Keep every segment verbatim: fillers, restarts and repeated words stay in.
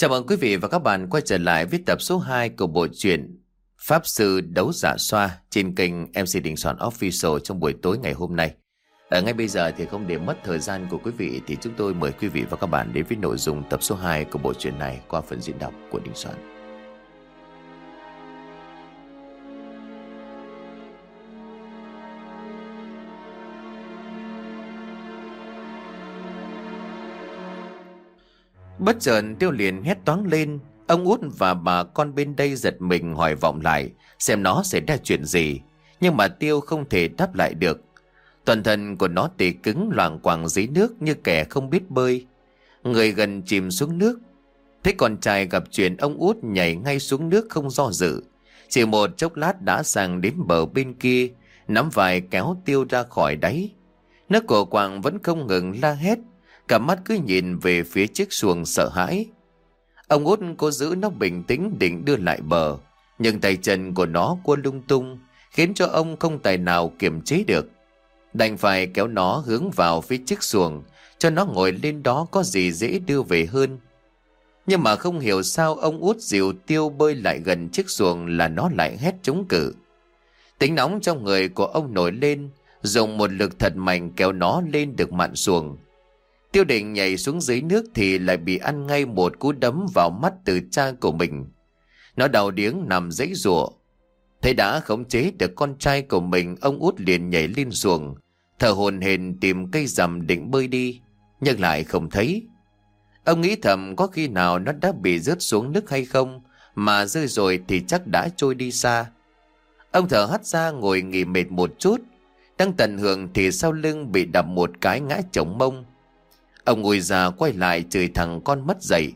Chào mừng quý vị và các bạn quay trở lại với tập số hai của bộ truyện Pháp Sư Đấu Giả Xoa trên kênh em xê Đình Soạn Official trong buổi tối ngày hôm nay. Ở ngay bây giờ thì không để mất thời gian của quý vị thì chúng tôi mời quý vị và các bạn đến với nội dung tập số hai của bộ truyện này qua phần diễn đọc của Đình Soạn. Bất chợt Tiêu liền hét toáng lên. Ông Út và bà con bên đây giật mình hỏi vọng lại xem nó xảy ra chuyện gì, nhưng mà Tiêu không thể đáp lại được. Toàn thân của nó tê cứng loạng quạng dưới nước như kẻ không biết bơi, người gần chìm xuống nước. Thấy con trai gặp chuyện, ông Út nhảy ngay xuống nước không do dự, chỉ một chốc lát đã sang đến bờ bên kia, nắm vai kéo Tiêu ra khỏi đáy. Nước của quạng vẫn không ngừng la hét, cả mắt cứ nhìn về phía chiếc xuồng sợ hãi. Ông Út cố giữ nó bình tĩnh định đưa lại bờ, nhưng tay chân của nó cua lung tung, khiến cho ông không tài nào kiềm chế được. Đành phải kéo nó hướng vào phía chiếc xuồng, cho nó ngồi lên đó có gì dễ đưa về hơn. Nhưng mà không hiểu sao ông Út dìu Tiêu bơi lại gần chiếc xuồng là nó lại hét chống cự. Tính nóng trong người của ông nổi lên, dùng một lực thật mạnh kéo nó lên được mạn xuồng. Tiêu định nhảy xuống dưới nước thì lại bị ăn ngay một cú đấm vào mắt từ cha của mình. Nó đau điếng nằm giãy giụa. Thấy đã khống chế được con trai của mình, ông Út liền nhảy lên xuồng, thở hổn hển tìm cây rằm định bơi đi, nhưng lại không thấy. Ông nghĩ thầm có khi nào nó đã bị rớt xuống nước hay không, mà rơi rồi thì chắc đã trôi đi xa. Ông thở hắt ra ngồi nghỉ mệt một chút, đang tận hưởng thì sau lưng bị đập một cái ngã chồng mông. Ông ngồi ra quay lại chửi thằng con mất dậy.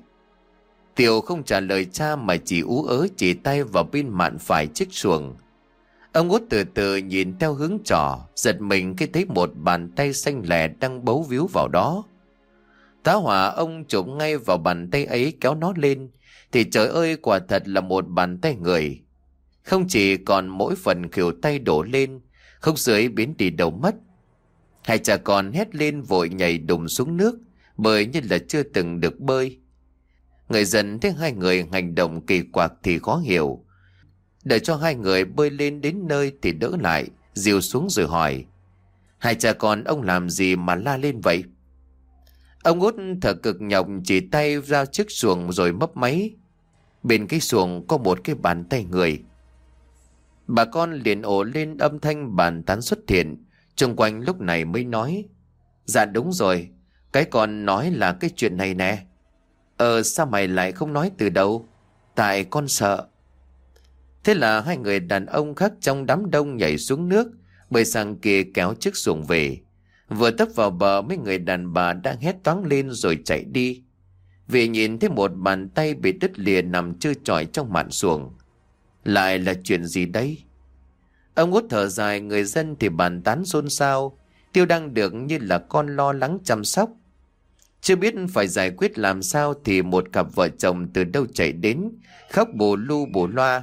Tiêu không trả lời cha mà chỉ ú ớ chỉ tay vào bên mạn phải chiếc xuồng. Ông Út từ từ nhìn theo hướng trỏ, giật mình khi thấy một bàn tay xanh lè đang bấu víu vào đó. Tá hỏa ông chụp ngay vào bàn tay ấy kéo nó lên, thì trời ơi, quả thật là một bàn tay người. Không chỉ còn mỗi phần khuỷu tay đổ lên, khúc dưới biến đi đâu mất. Hai cha con hét lên vội nhảy đùng xuống nước, bơi như là chưa từng được bơi. Người dân thấy hai người hành động kỳ quặc thì khó hiểu. Đợi cho hai người bơi lên đến nơi thì đỡ lại, dìu xuống rồi hỏi: hai cha con ông làm gì mà la lên vậy? Ông Út thở cực nhọc chỉ tay ra chiếc xuồng rồi mấp máy. Bên cái xuồng có một cái bàn tay người. Bà con liền ồ lên, âm thanh bàn tán xuất hiện. Xung quanh lúc này mới nói: dạ đúng rồi, cái con nói là cái chuyện này nè. Ờ sao mày lại không nói từ đầu? Tại con sợ. Thế là hai người đàn ông khác trong đám đông nhảy xuống nước, bơi sang kia kéo chiếc xuồng về. Vừa tấp vào bờ, mấy người đàn bà đang hét toáng lên rồi chạy đi, vì nhìn thấy một bàn tay bị đứt lìa nằm trơ trọi trong mạn xuồng. Lại là chuyện gì đây? Ông Út thở dài, người dân thì bàn tán xôn xao. Tiêu đang được như là con lo lắng chăm sóc, chưa biết phải giải quyết làm sao thì một cặp vợ chồng từ đâu chạy đến, khóc bù lu bù loa.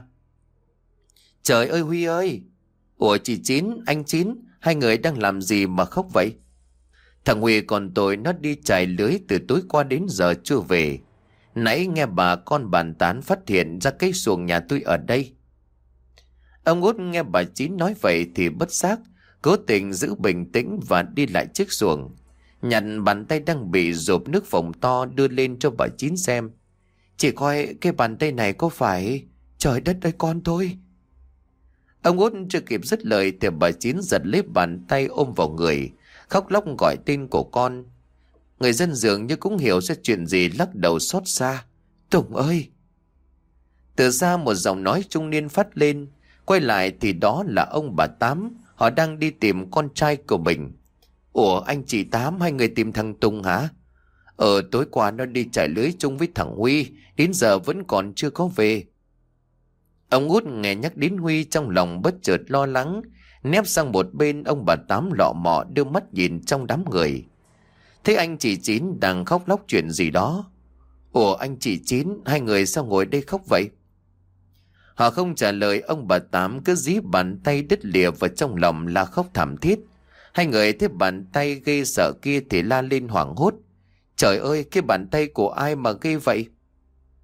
Trời ơi Huy ơi! Ủa chị Chín, anh Chín, hai người đang làm gì mà khóc vậy? Thằng Huy còn tội, nó đi chài lưới từ tối qua đến giờ chưa về. Nãy nghe bà con bàn tán phát hiện ra cái xuồng nhà tôi ở đây. Ông Út nghe bà Chín nói vậy thì bất giác cố tình giữ bình tĩnh và đi lại chiếc xuồng, nhặt bàn tay đang bị dột nước phồng to đưa lên cho bà Chín xem. Chị coi cái bàn tay này có phải... Trời đất ơi con tôi! Ông Út chưa kịp dứt lời thì bà Chín giật lấy bàn tay ôm vào người, khóc lóc gọi tên của con. Người dân dường như cũng hiểu ra chuyện gì, lắc đầu xót xa: Tùng ơi! Từ xa một giọng nói trung niên phát lên. Quay lại thì đó là ông bà Tám. Họ đang đi tìm con trai của mình. Ủa anh chị Tám, hai người tìm thằng Tùng hả? Ờ tối qua nó đi chải lưới chung với thằng Huy, đến giờ vẫn còn chưa có về. Ông Út nghe nhắc đến Huy trong lòng bất chợt lo lắng, nép sang một bên. Ông bà Tám lọ mọ đưa mắt nhìn trong đám người, thấy anh chị Chín đang khóc lóc chuyện gì đó. Ủa anh chị Chín, hai người sao ngồi đây khóc vậy? Họ không trả lời. Ông bà Tám cứ dí bàn tay đứt lìa vào trong lòng la khóc thảm thiết. Hai người thấy bàn tay gây sợ kia thì la lên hoảng hốt: Trời ơi, cái bàn tay của ai mà gây vậy?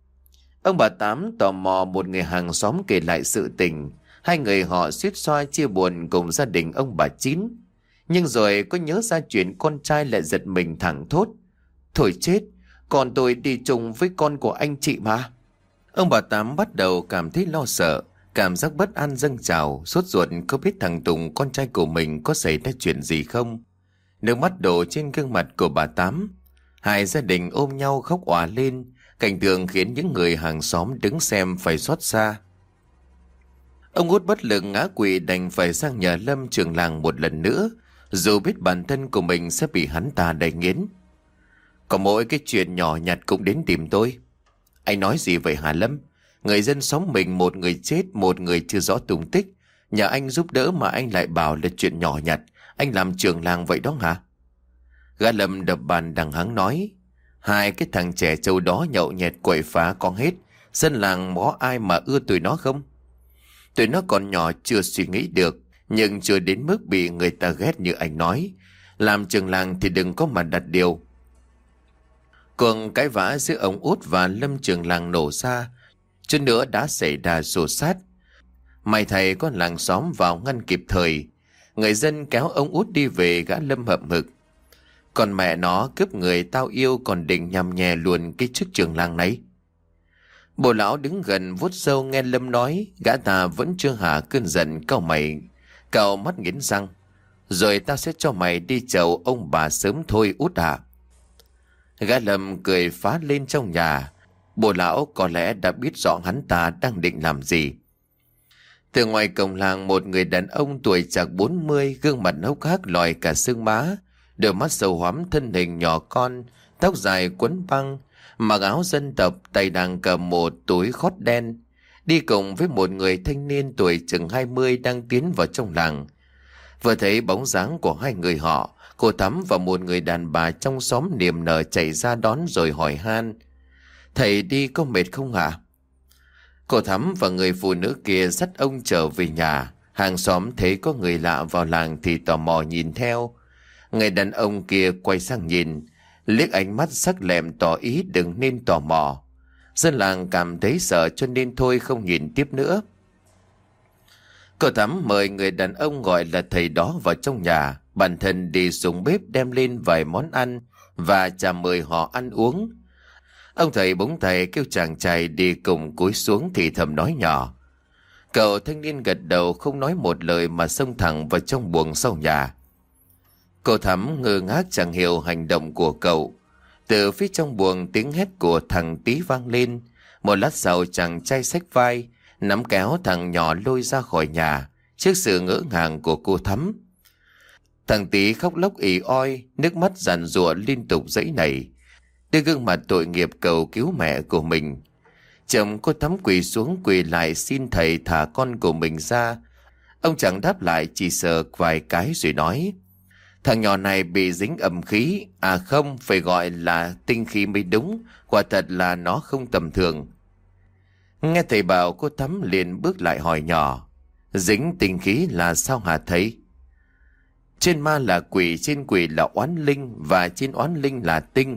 Ông bà Tám tò mò một người hàng xóm kể lại sự tình. Hai người họ suýt xoa chia buồn cùng gia đình ông bà Chín. Nhưng rồi có nhớ ra chuyện con trai lại giật mình thẳng thốt. Thôi chết, còn tôi đi chung với con của anh chị mà. Ông bà Tám bắt đầu cảm thấy lo sợ. Cảm giác bất an dâng trào, sốt ruột có biết thằng Tùng con trai của mình có xảy ra chuyện gì không. Nước mắt đổ trên gương mặt của bà Tám. Hai gia đình ôm nhau khóc òa lên. Cảnh tượng khiến những người hàng xóm đứng xem phải xót xa. Ông Út bất lực ngã quỵ đành phải sang nhờ Lâm trưởng làng một lần nữa, dù biết bản thân của mình sẽ bị hắn ta đày nghiến. Có mỗi cái chuyện nhỏ nhặt cũng đến tìm tôi. Anh nói gì vậy hả Lâm? Người dân xóm mình một người chết, một người chưa rõ tung tích. Nhờ anh giúp đỡ mà anh lại bảo là chuyện nhỏ nhặt. Anh làm trưởng làng vậy đó hả? Gã Lâm đập bàn đằng hắng nói. Hai cái thằng trẻ trâu đó nhậu nhẹt quậy phá con hết. Dân làng có ai mà ưa tụi nó không? Tụi nó còn nhỏ chưa suy nghĩ được, nhưng chưa đến mức bị người ta ghét như anh nói. Làm trưởng làng thì đừng có mà đặt điều. Cuộc cãi vã giữa ông Út và Lâm trưởng làng nổ ra. Chút nữa đã xảy ra xô xát. May thầy có làng xóm vào ngăn kịp thời. Người dân kéo ông Út đi về, gã Lâm hậm hực. Còn mẹ nó cướp người tao yêu còn định nhằm nhè luôn cái chức trưởng làng này. Bồ lão đứng gần vuốt râu nghe Lâm nói. Gã ta vẫn chưa hạ cơn giận, cau mày, cau mắt nghiến răng. Rồi tao sẽ cho mày đi chầu ông bà sớm thôi Út à. Gã Lâm cười phá lên trong nhà. Bồ lão có lẽ đã biết rõ hắn ta đang định làm gì. Từ ngoài cổng làng, một người đàn ông tuổi chạc bốn mươi, gương mặt hốc hác lòi cả xương má, đôi mắt sầu hoắm, thân hình nhỏ con, tóc dài quấn băng, mặc áo dân tộc, tay đang cầm một túi khót đen, đi cùng với một người thanh niên tuổi chừng hai mươi đang tiến vào trong làng. Vừa thấy bóng dáng của hai người họ, cô Thắm và một người đàn bà trong xóm niềm nở chạy ra đón rồi hỏi han. Thầy đi có mệt không hả? Cô Thắm và người phụ nữ kia dắt ông trở về nhà. Hàng xóm thấy có người lạ vào làng thì tò mò nhìn theo. Người đàn ông kia quay sang nhìn, liếc ánh mắt sắc lẹm tỏ ý đừng nên tò mò. Dân làng cảm thấy sợ cho nên thôi không nhìn tiếp nữa. Cô Thắm mời người đàn ông gọi là thầy đó vào trong nhà. Bản thân đi xuống bếp đem lên vài món ăn và chào mời họ ăn uống. Ông thầy bỗng thầy kêu chàng trai đi cùng cúi xuống thì thầm nói nhỏ. Cậu thanh niên gật đầu không nói một lời mà xông thẳng vào trong buồng sau nhà. Cô Thắm ngơ ngác chẳng hiểu hành động của cậu. Từ phía trong buồng tiếng hét của thằng Tý vang lên. Một lát sau chàng trai xách vai, nắm kéo thằng nhỏ lôi ra khỏi nhà trước sự ngỡ ngàng của cô Thắm. Thằng Tý khóc lóc ì oi, nước mắt giàn giụa liên tục dãy nảy, đưa gương mặt tội nghiệp cầu cứu mẹ của mình. Chồng cô Thắm quỳ xuống quỳ lại xin thầy thả con của mình ra. Ông chẳng đáp lại, chỉ sờ vài cái rồi nói. Thằng nhỏ này bị dính âm khí, à không, phải gọi là tinh khí mới đúng, quả thật là nó không tầm thường. Nghe thầy bảo, cô Thắm liền bước lại hỏi nhỏ. Dính tinh khí là sao hả thầy? Trên ma là quỷ, trên quỷ là oán linh, và trên oán linh là tinh.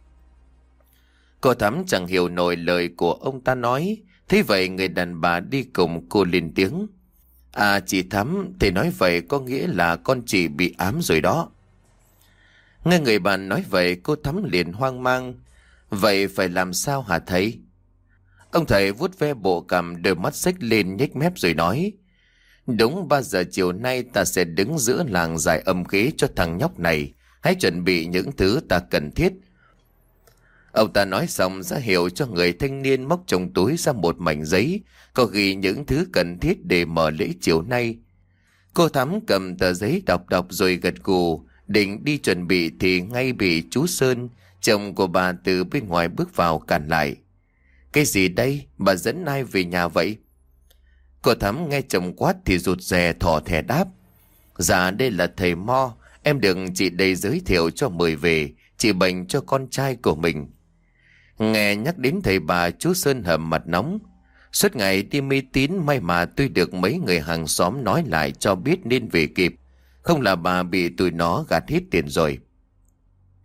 Cô Thắm chẳng hiểu nổi lời của ông ta nói. Thế vậy người đàn bà đi cùng cô lên tiếng. À chị Thắm, thầy nói vậy có nghĩa là con chị bị ám rồi đó. Nghe người bạn nói vậy, cô Thắm liền hoang mang. Vậy phải làm sao hả thầy? Ông thầy vuốt ve bộ cằm, đôi mắt xếch lên nhếch mép rồi nói. Đúng ba giờ chiều nay ta sẽ đứng giữa làng giải âm khí cho thằng nhóc này. Hãy chuẩn bị những thứ ta cần thiết. Ông ta nói xong ra hiệu cho người thanh niên móc trong túi ra một mảnh giấy có ghi những thứ cần thiết để mở lễ chiều nay. Cô Thắm cầm tờ giấy đọc đọc rồi gật gù, định đi chuẩn bị thì ngay bị chú Sơn, chồng của bà từ bên ngoài bước vào cản lại. Cái gì đây? Bà dẫn ai về nhà vậy? Cô Thắm nghe chồng quát thì rụt rè thỏ thẻ đáp. Dạ đây là thầy Mo, em được chị đây giới thiệu cho mời về, trị bệnh cho con trai của mình. Nghe nhắc đến thầy bà, chú Sơn hầm mặt nóng. Suốt ngày đi mê tín, may mà tôi được mấy người hàng xóm nói lại cho biết nên về kịp. Không là bà bị tụi nó gạt hết tiền rồi.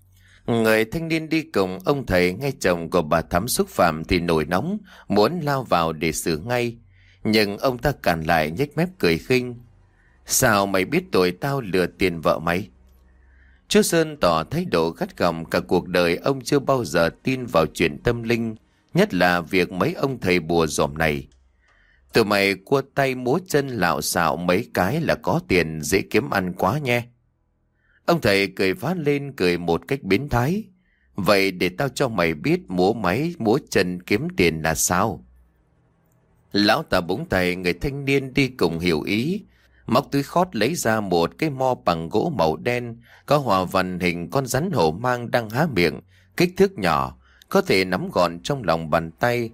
Người thanh niên đi cùng ông thầy nghe chồng của bà Thắm xúc phạm thì nổi nóng, muốn lao vào để xử ngay. Nhưng ông ta cản lại, nhếch mép cười khinh. Sao mày biết tội tao lừa tiền vợ mày? Chú Sơn tỏ thái độ gắt gỏng. Cả cuộc đời ông chưa bao giờ tin vào chuyện tâm linh, nhất là việc mấy ông thầy bùa dòm này. Tụi mày cua tay múa chân lạo xạo mấy cái là có tiền, dễ kiếm ăn quá nha. Ông thầy cười phá lên, cười một cách biến thái. Vậy để tao cho mày biết múa máy múa chân kiếm tiền là sao. Lão ta búng tay người thanh niên đi cùng hiểu ý, móc túi khót lấy ra một cái mo bằng gỗ màu đen, có hòa văn hình con rắn hổ mang đang há miệng, kích thước nhỏ, có thể nắm gọn trong lòng bàn tay,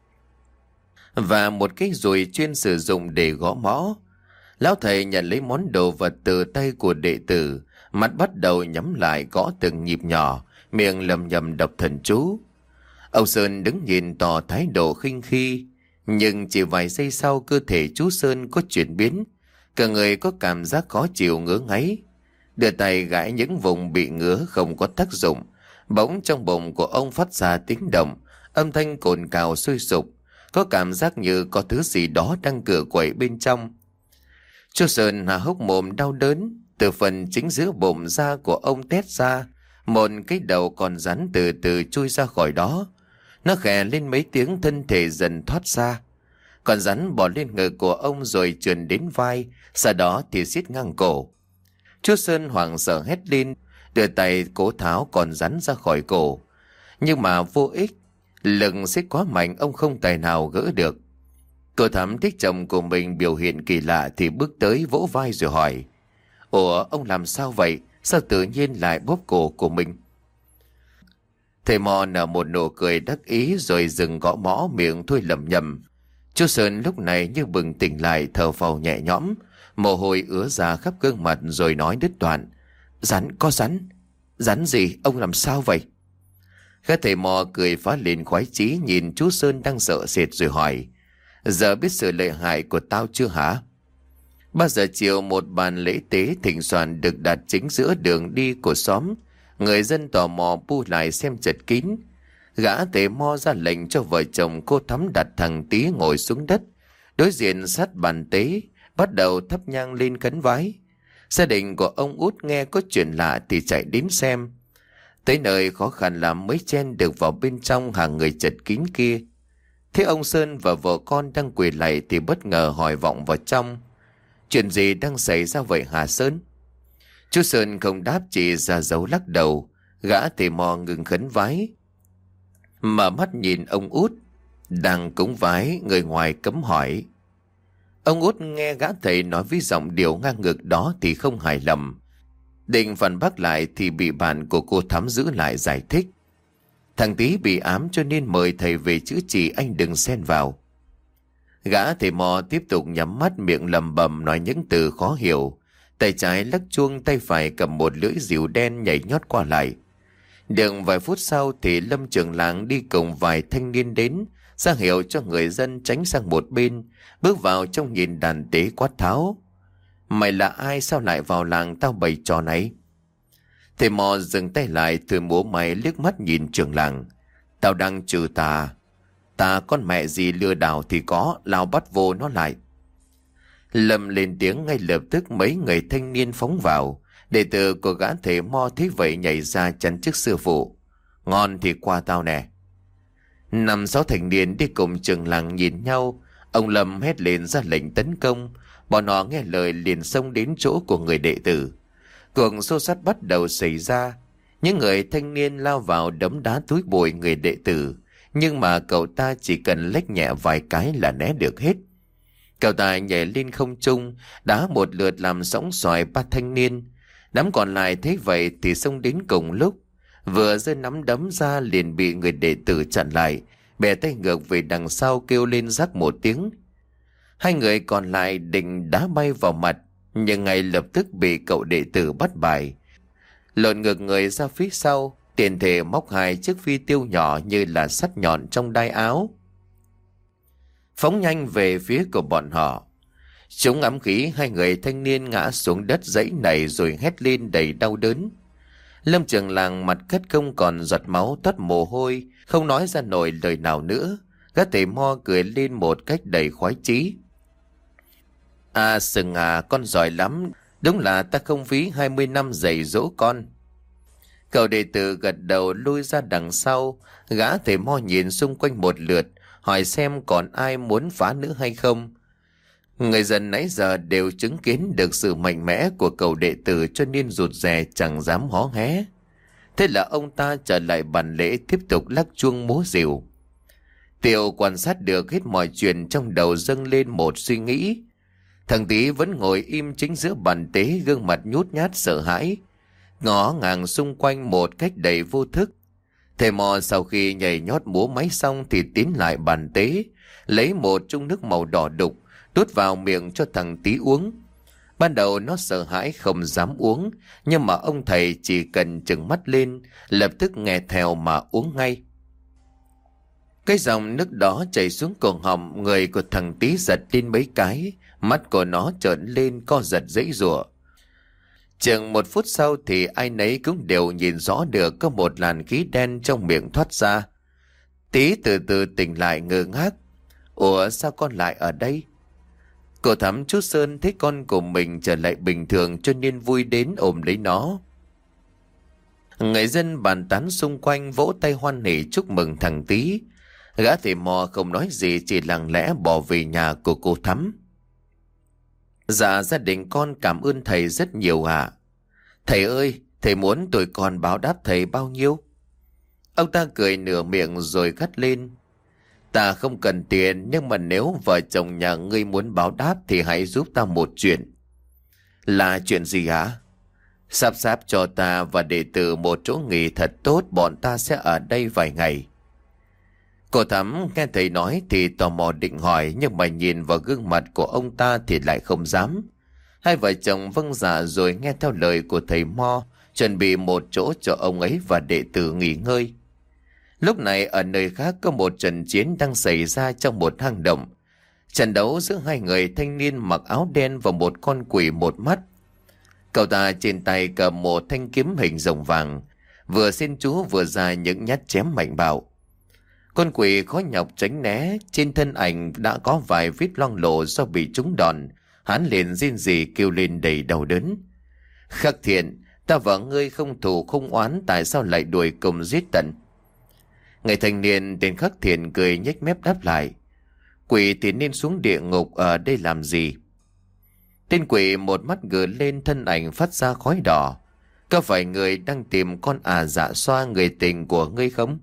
và một cái dùi chuyên sử dụng để gõ mõ. Lão thầy nhận lấy món đồ vật từ tay của đệ tử, mắt bắt đầu nhắm lại gõ từng nhịp nhỏ, miệng lầm nhầm đọc thần chú. Ông Sơn đứng nhìn tỏ thái độ khinh khi, nhưng chỉ vài giây sau cơ thể chú Sơn có chuyển biến, cả người có cảm giác khó chịu ngứa ngáy. Đưa tay gãi những vùng bị ngứa không có tác dụng, bỗng trong bụng của ông phát ra tiếng động, âm thanh cồn cào sôi sục, có cảm giác như có thứ gì đó đang cựa quậy bên trong. Chú Sơn há hốc mồm đau đớn, từ phần chính giữa bụng da của ông tét ra, một cái đầu con rắn từ từ chui ra khỏi đó. Nó khè lên mấy tiếng, thân thể dần thoát ra. Con rắn bò lên ngực của ông rồi trườn đến vai, sau đó thì xiết ngang cổ. Chú Sơn hoảng sợ hét lên, đưa tay cố tháo con rắn ra khỏi cổ. Nhưng mà vô ích, lực xiết quá mạnh, ông không tài nào gỡ được. Cô Thắm thích chồng của mình biểu hiện kỳ lạ thì bước tới vỗ vai rồi hỏi: Ủa, ông làm sao vậy? Sao tự nhiên lại bóp cổ của mình? Thầy Mò nở một nụ cười đắc ý rồi dừng gõ mõ, miệng thôi lẩm nhẩm. Chú Sơn lúc này như bừng tỉnh lại, thở phào nhẹ nhõm, mồ hôi ứa ra khắp gương mặt rồi nói đứt đoạn: Rắn, có rắn. Rắn gì? Ông làm sao vậy? Các thầy Mò cười phá lên khoái chí, nhìn chú Sơn đang sợ sệt rồi hỏi: Giờ biết sự lợi hại của tao chưa hả? Ba giờ chiều, một bàn lễ tế thịnh soạn được đặt chính giữa đường đi của xóm. Người dân tò mò bu lại xem chật kín. Gã thầy Mo ra lệnh cho vợ chồng cô Thắm đặt thằng Tí ngồi xuống đất, đối diện sát bàn tế, bắt đầu thắp nhang lên khấn vái. Gia đình của ông Út nghe có chuyện lạ thì chạy đến xem. Tới nơi khó khăn lắm mới chen được vào bên trong hàng người chật kín kia. Thế ông Sơn và vợ con đang quỳ lạy thì bất ngờ hỏi vọng vào trong: Chuyện gì đang xảy ra vậy hả Sơn? Chú Sơn không đáp, chỉ ra dấu lắc đầu. Gã thầy Mò ngừng khấn vái, mở mắt nhìn ông Út đang cúng vái. Người ngoài cấm hỏi. Ông Út nghe gã thầy nói với giọng điệu ngang ngược đó thì không hài lòng, định phản bác lại thì bị bạn của cô Thắm giữ lại giải thích: Thằng Tí bị ám cho nên mời thầy về chữa trị, anh đừng xen vào. Gã thầy Mò tiếp tục nhắm mắt, miệng lầm bầm nói những từ khó hiểu, tay trái lắc chuông, tay phải cầm một lưỡi rìu đen nhảy nhót qua lại. Được vài phút sau thì Lâm trưởng làng đi cùng vài thanh niên đến, ra hiệu cho người dân tránh sang một bên, bước vào trong nhìn đàn tế quát tháo: Mày là ai, sao lại vào làng tao bày trò này? Thầy Mò dừng tay lại, thử múa máy liếc mắt nhìn trưởng làng: Tao đang trừ tà. Tà con mẹ gì lừa đảo thì có, lao bắt vô nó lại. Lâm lên tiếng, ngay lập tức mấy người thanh niên phóng vào. Đệ tử của gã thầy Mo thấy vậy nhảy ra chắn trước sư phụ: Ngon thì qua tao nè. Năm sáu thanh niên đi cùng trưởng làng nhìn nhau. Ông Lâm hét lên ra lệnh tấn công. Bọn họ nghe lời liền xông đến chỗ của người đệ tử. Cuộc xô xát bắt đầu xảy ra. Những người thanh niên lao vào đấm đá túi bụi người đệ tử, nhưng mà cậu ta chỉ cần lách nhẹ vài cái là né được hết. Cậu ta nhảy lên không trung, đá một lượt làm sóng xoài ba thanh niên. Đám còn lại thấy vậy thì xông đến cùng lúc, vừa giơ nắm đấm ra liền bị người đệ tử chặn lại, bè tay ngược về đằng sau kêu lên rắc một tiếng. Hai người còn lại định đá bay vào mặt, nhưng ngay lập tức bị cậu đệ tử bắt bài. Lộn ngược người ra phía sau, tiền thể móc hai chiếc phi tiêu nhỏ như là sắt nhọn trong đai áo, phóng nhanh về phía của bọn họ. Chúng ám khí, hai người thanh niên ngã xuống đất dãy nảy rồi hét lên đầy đau đớn. Lâm Trường Làng mặt cắt không còn giọt máu toát mồ hôi, không nói ra nổi lời nào nữa. Gã thầy mo cười lên một cách đầy khoái chí. À Sừng à, con giỏi lắm. Đúng là ta không phí hai mươi năm dạy dỗ con. Cậu đệ tử gật đầu lui ra đằng sau. Gã thầy mo nhìn xung quanh một lượt, hỏi xem còn ai muốn phá nữa hay không. Người dân nãy giờ đều chứng kiến được sự mạnh mẽ của cậu đệ tử, cho nên rụt rè chẳng dám hó hé. Thế là ông ta trở lại bàn lễ, tiếp tục lắc chuông múa rìu. Tiệu quan sát được hết mọi chuyện, trong đầu dâng lên một suy nghĩ. Thằng Tý vẫn ngồi im chính giữa bàn tế, gương mặt nhút nhát sợ hãi, ngó ngàng xung quanh một cách đầy vô thức. Thầy mò sau khi nhảy nhót múa máy xong thì tiến lại bàn tế, lấy một chung nước màu đỏ đục, đút vào miệng cho thằng Tý uống. Ban đầu nó sợ hãi không dám uống, nhưng mà ông thầy chỉ cần trừng mắt lên, lập tức nghe theo mà uống ngay. Cái dòng nước đó chảy xuống cổ họng, người của thằng Tý giật lên mấy cái, mắt của nó trợn lên co giật giãy giụa. Chừng một phút sau thì ai nấy cũng đều nhìn rõ được có một làn khí đen trong miệng thoát ra. Tý từ từ tỉnh lại ngơ ngác. Ủa sao con lại ở đây? Cô Thắm chú Sơn thấy con của mình trở lại bình thường cho nên vui đến ôm lấy nó. Người dân bàn tán xung quanh vỗ tay hoan hỉ chúc mừng thằng Tý. Gã thầy mò không nói gì, chỉ lặng lẽ bỏ về nhà của cô Thắm. Dạ gia đình con cảm ơn thầy rất nhiều ạ. Thầy ơi, thầy muốn tụi con báo đáp thầy bao nhiêu? Ông ta cười nửa miệng rồi gắt lên. Ta không cần tiền, nhưng mà nếu vợ chồng nhà ngươi muốn báo đáp thì hãy giúp ta một chuyện. Là chuyện gì hả? Sắp sắp cho ta và đệ tử một chỗ nghỉ thật tốt, bọn ta sẽ ở đây vài ngày. Cô Thắm nghe thầy nói thì tò mò định hỏi, nhưng mà nhìn vào gương mặt của ông ta thì lại không dám. Hai vợ chồng vâng dạ rồi nghe theo lời của thầy Mo, chuẩn bị một chỗ cho ông ấy và đệ tử nghỉ ngơi. Lúc này ở nơi khác có một trận chiến đang xảy ra trong một hang động. Trận đấu giữa hai người thanh niên mặc áo đen và một con quỷ một mắt. Cậu ta trên tay cầm một thanh kiếm hình rồng vàng, vừa xin chú vừa ra những nhát chém mạnh bạo. Con quỷ khó nhọc tránh né, trên thân ảnh đã có vài vết loang lổ do bị trúng đòn. Hắn liền rên rỉ kêu lên đầy đau đớn. Khắc Thiện, ta và ngươi không thù không oán, tại sao lại đuổi cùng giết tận? Người thanh niên tên Khắc Thiện cười nhếch mép đáp lại. Quỷ thì nên xuống địa ngục, ở đây làm gì? Tên quỷ một mắt gờ lên, thân ảnh phát ra khói đỏ. Có phải người đang tìm con à dạ xoa người tình của ngươi không?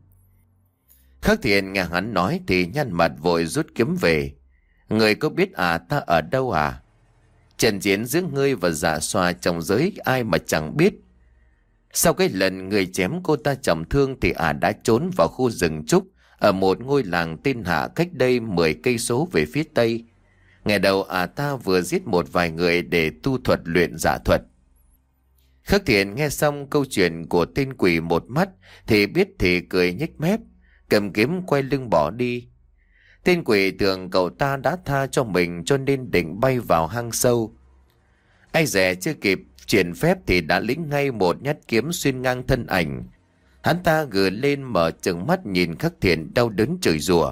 Khắc Thiện nghe hắn nói thì nhăn mặt vội rút kiếm về. Người có biết à ta ở đâu à? Trận chiến giữa ngươi và dạ xoa trong giới ai mà chẳng biết. Sau cái lần người chém cô ta trọng thương thì à đã trốn vào khu rừng trúc ở một ngôi làng tên Hạ cách đây mười cây số về phía tây. Ngày đầu à ta vừa giết một vài người để tu thuật luyện giả thuật. Khắc Thiện nghe xong câu chuyện của tên quỷ một mắt thì biết thì cười nhếch mép, cầm kiếm quay lưng bỏ đi. Tên quỷ tưởng cậu ta đã tha cho mình cho nên định bay vào hang sâu. Ai dè chưa kịp triển phép thì đã lĩnh ngay một nhát kiếm xuyên ngang thân ảnh. Hắn ta gừ lên mở trừng mắt nhìn Khắc Thiện đau đớn chửi rủa.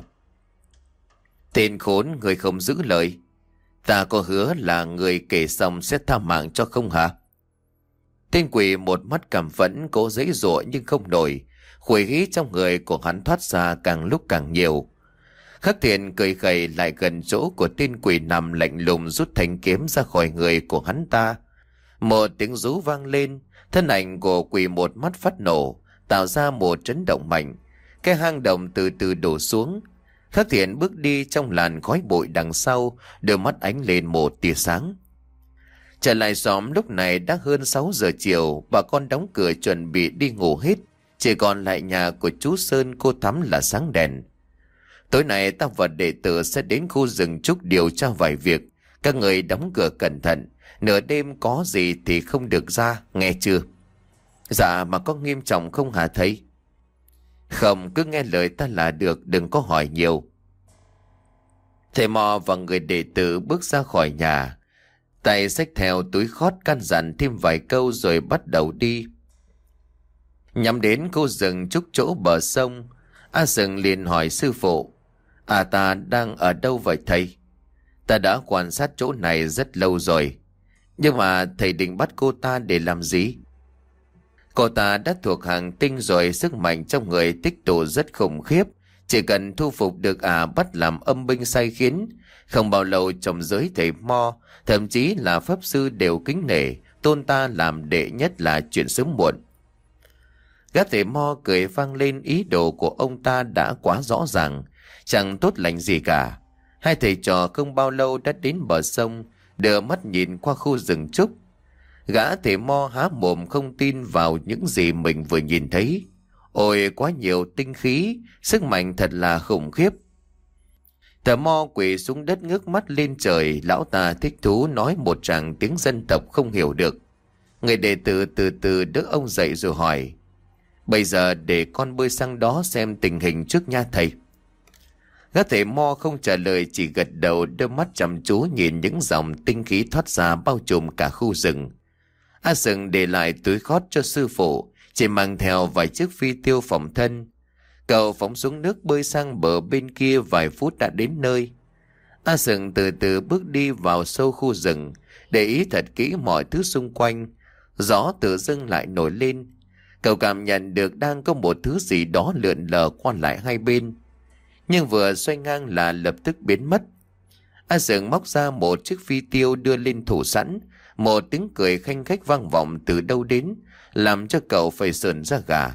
Tên khốn, người không giữ lời. Ta có hứa là người kể xong sẽ tha mạng cho không hả? Tên quỷ một mắt cảm phẫn cố giãy giụa nhưng không nổi. Khuấy khí trong người của hắn thoát ra càng lúc càng nhiều. Khắc Thiện cười khẩy lại gần chỗ của tên quỷ nằm lạnh lùng, rút thanh kiếm ra khỏi người của hắn ta. Một tiếng rú vang lên, thân ảnh của quỷ một mắt phát nổ, tạo ra một chấn động mạnh. Cái hang động từ từ đổ xuống. Khắc Thiện bước đi trong làn khói bụi đằng sau, đôi mắt ánh lên một tia sáng. Trở lại xóm lúc này đã hơn sáu giờ chiều, bà con đóng cửa chuẩn bị đi ngủ hết. Chỉ còn lại nhà của chú Sơn cô Thắm là sáng đèn. Tối nay ta và đệ tử sẽ đến khu rừng trúc điều tra vài việc. Các người đóng cửa cẩn thận, nửa đêm có gì thì không được ra, nghe chưa? Dạ, mà có nghiêm trọng không hả thầy? Không, cứ nghe lời ta là được, đừng có hỏi nhiều. Thầy Mò và người đệ tử bước ra khỏi nhà, tay xách theo túi khót, căn dặn thêm vài câu rồi bắt đầu đi. Nhắm đến khu rừng trúc chỗ bờ sông, A Sừng liền hỏi sư phụ: À, ta đang ở đâu vậy thầy? Ta đã quan sát chỗ này rất lâu rồi, nhưng mà thầy định bắt cô ta để làm gì? Cô ta đã thuộc hàng tinh rồi, sức mạnh trong người tích tụ rất khủng khiếp. Chỉ cần thu phục được à bắt làm âm binh sai khiến, không bao lâu trong giới thầy Mo, thậm chí là pháp sư đều kính nể, tôn ta làm đệ nhất là chuyện sớm muộn. Gã thầy Mo cười vang lên, ý đồ của ông ta đã quá rõ ràng, chẳng tốt lành gì cả. Hai thầy trò không bao lâu đã đến bờ sông, đưa mắt nhìn qua khu rừng trúc. Gã thầy Mo há mồm không tin vào những gì mình vừa nhìn thấy. Ôi, quá nhiều tinh khí, sức mạnh thật là khủng khiếp. Thầy Mo quỳ xuống đất ngước mắt lên trời, lão ta thích thú nói một tràng tiếng dân tộc không hiểu được. Người đệ tử từ từ đỡ ông dậy rồi hỏi: Bây giờ để con bơi sang đó xem tình hình trước nha thầy. Gã thầy Mo không trả lời, chỉ gật đầu, đôi mắt chăm chú nhìn những dòng tinh khí thoát ra bao trùm cả khu rừng. A Sừng để lại túi khót cho sư phụ, chỉ mang theo vài chiếc phi tiêu phòng thân. Cậu phóng xuống nước bơi sang bờ bên kia, vài phút đã đến nơi. A Sừng từ từ bước đi vào sâu khu rừng, để ý thật kỹ mọi thứ xung quanh. Gió tự dưng lại nổi lên. Cậu cảm nhận được đang có một thứ gì đó lượn lờ qua lại hai bên, nhưng vừa xoay ngang là lập tức biến mất. A Sừng móc ra một chiếc phi tiêu đưa lên thủ sẵn. Một tiếng cười khanh khách vang vọng từ đâu đến, làm cho cậu phải sởn da gà.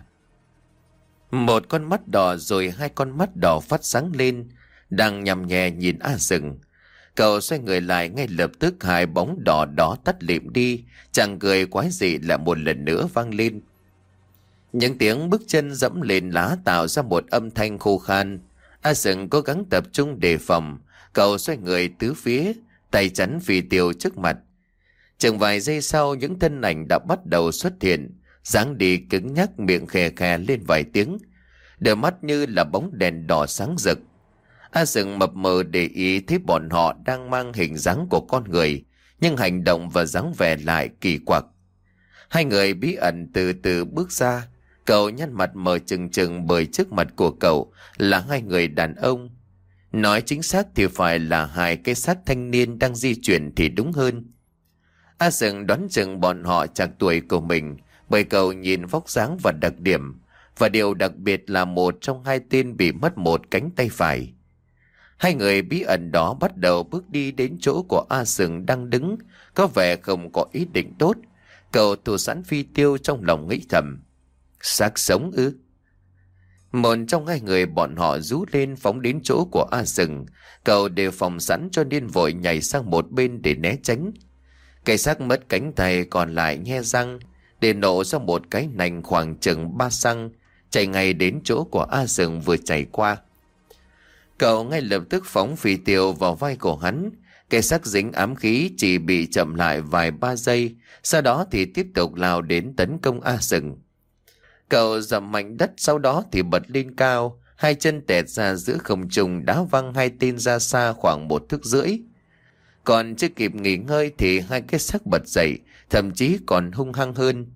Một con mắt đỏ rồi hai con mắt đỏ phát sáng lên, đang nhằm nhẹ nhìn A Sừng. Cậu xoay người lại, ngay lập tức hai bóng đỏ đó tắt lịm đi, chàng cười quái dị lại một lần nữa vang lên. Những tiếng bước chân dẫm lên lá tạo ra một âm thanh khô khan. A Sừng cố gắng tập trung đề phòng, cậu xoay người tứ phía, tay chắn phi tiêu trước mặt. Chừng vài giây sau, những thân ảnh đã bắt đầu xuất hiện, dáng đi cứng nhắc, miệng khè khè lên vài tiếng, đôi mắt như là bóng đèn đỏ sáng rực. A Sừng mập mờ để ý thấy bọn họ đang mang hình dáng của con người, nhưng hành động và dáng vẻ lại kỳ quặc. Hai người bí ẩn từ từ bước ra. Cậu nhăn mặt mờ trừng trừng, bởi trước mặt của cậu là hai người đàn ông. Nói chính xác thì phải là hai cái xác thanh niên đang di chuyển thì đúng hơn. A Sừng đoán chừng bọn họ chạc tuổi của mình, bởi cậu nhìn vóc dáng và đặc điểm, và điều đặc biệt là một trong hai tên bị mất một cánh tay phải. Hai người bí ẩn đó bắt đầu bước đi đến chỗ của A Sừng đang đứng, có vẻ không có ý định tốt. Cậu thu sẵn phi tiêu, trong lòng nghĩ thầm: xác sống ư? Một trong hai người bọn họ rú lên phóng đến chỗ của A Sừng. Cậu đề phòng sẵn cho nên vội nhảy sang một bên để né tránh. Cây xác mất cánh tay còn lại nhe răng để nổ ra một cái nành khoảng chừng ba xăng, chạy ngay đến chỗ của A Sừng vừa chạy qua. Cậu ngay lập tức phóng phi tiêu vào vai của hắn. Cây xác dính ám khí chỉ bị chậm lại vài ba giây, sau đó thì tiếp tục lao đến tấn công A Sừng. Cậu dậm mạnh đất, sau đó thì bật lên cao, hai chân tẹt ra giữa không trung, đá văng hai tên ra xa khoảng một thước rưỡi. Còn chưa kịp nghỉ ngơi thì hai cái xác bật dậy, thậm chí còn hung hăng hơn.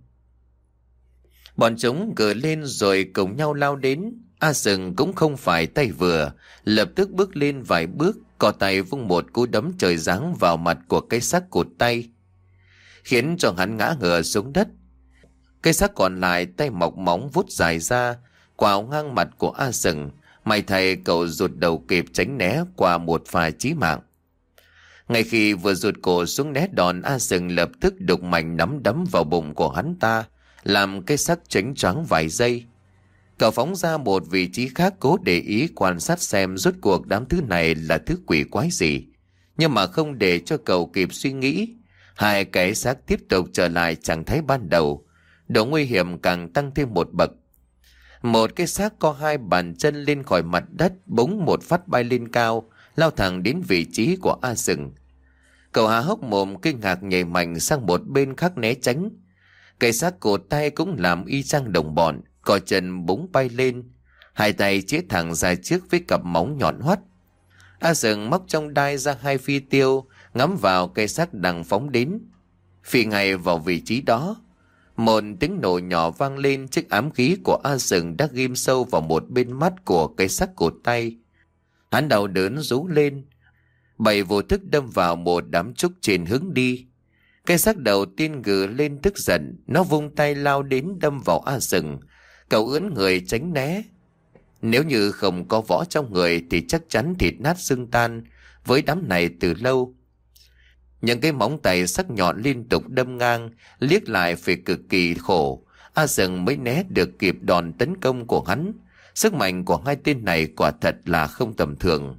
Bọn chúng gờ lên rồi cùng nhau lao đến. A Sừng cũng không phải tay vừa, lập tức bước lên vài bước, cò tay vung một cú đấm trời giáng vào mặt của cái xác cụt tay, khiến cho hắn ngã ngửa xuống đất. Cái xác còn lại tay mọc móng vút dài ra, quào ngang mặt của A Sừng. May thay cậu rụt đầu kịp tránh né qua một pha chí mạng. Ngay khi vừa rụt cổ xuống né đòn, A Sừng lập tức đục mạnh nắm đấm vào bụng của hắn ta, làm cái xác chánh choáng vài giây. Cậu phóng ra một vị trí khác, cố để ý quan sát xem rốt cuộc đám thứ này là thứ quỷ quái gì. Nhưng mà không để cho cậu kịp suy nghĩ, hai cái xác tiếp tục trở lại trạng thái ban đầu. Độ nguy hiểm càng tăng thêm một bậc. Một cái xác có hai bàn chân lên khỏi mặt đất, búng một phát bay lên cao, lao thẳng đến vị trí của A Sừng. Cậu há hốc mồm kinh ngạc, nhảy mạnh sang một bên khác né tránh. Cái xác cột tay cũng làm y chang đồng bọn, cò chân búng bay lên, hai tay chĩa thẳng ra trước với cặp móng nhọn hoắt. A Sừng móc trong đai ra hai phi tiêu, ngắm vào cây xác đang phóng đến, phi ngay vào vị trí đó. Một tiếng nổ nhỏ vang lên, chiếc ám khí của A Sừng đã ghim sâu vào một bên mắt của cái xác cụt tay. Hắn đau đớn rú lên. Bảy vô thức đâm vào một đám trúc trên hướng đi. Cái xác đầu tiên gừ lên tức giận, nó vung tay lao đến đâm vào A Sừng. Cậu ướn người tránh né. Nếu như không có võ trong người thì chắc chắn thịt nát xương tan với đám này từ lâu. Những cái móng tay sắc nhọn liên tục đâm ngang, liếc lại phải cực kỳ khổ. A Sừng mới né được kịp đòn tấn công của hắn. Sức mạnh của hai tên này quả thật là không tầm thường.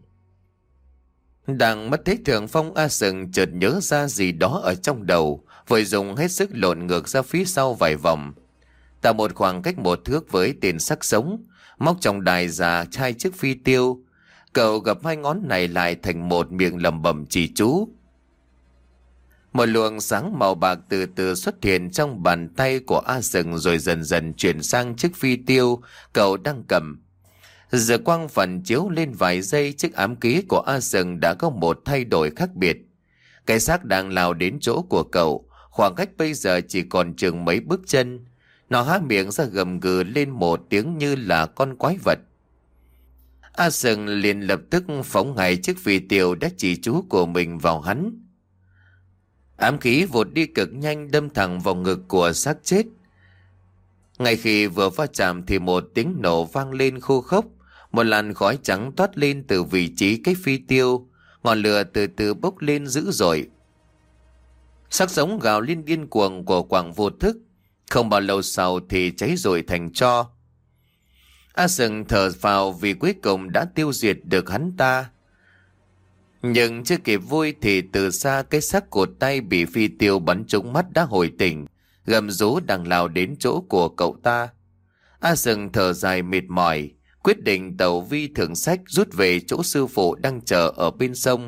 Đang mất thế thượng phong, A Sừng chợt nhớ ra gì đó ở trong đầu, vội dùng hết sức lộn ngược ra phía sau vài vòng. Tạo một khoảng cách một thước với tên sắc sống, móc trong đài ra hai chiếc phi tiêu. Cậu gập hai ngón này lại thành một, miệng lẩm bẩm chỉ chú. Một luồng sáng màu bạc từ từ xuất hiện trong bàn tay của A Sừng, rồi dần dần chuyển sang chiếc phi tiêu cậu đang cầm. Giờ quang phản chiếu lên vài giây, chiếc ám khí của A Sừng đã có một thay đổi khác biệt. Cái xác đang lao đến chỗ của cậu, khoảng cách bây giờ chỉ còn chừng mấy bước chân. Nó há miệng ra gầm gừ lên một tiếng như là con quái vật. A Sừng liền lập tức phóng ngay chiếc phi tiêu đã chỉ chú của mình vào hắn. Ám khí vụt đi cực nhanh, đâm thẳng vào ngực của xác chết. Ngay khi vừa va chạm thì một tiếng nổ vang lên khô khốc. Một làn khói trắng toát lên từ vị trí cái phi tiêu, ngọn lửa từ từ bốc lên dữ dội. Xác sống gào lên điên cuồng của Quảng vô thức. Không bao lâu sau thì cháy rồi thành tro. A Sừng thở phào vì cuối cùng đã tiêu diệt được hắn ta. Nhưng chưa kịp vui thì từ xa cái xác cột tay bị phi tiêu bắn trúng mắt đã hồi tỉnh, gầm rú đang lao đến chỗ của cậu ta. A Sừng thở dài mệt mỏi, quyết định tàu vi thượng sách rút về chỗ sư phụ đang chờ ở bên sông.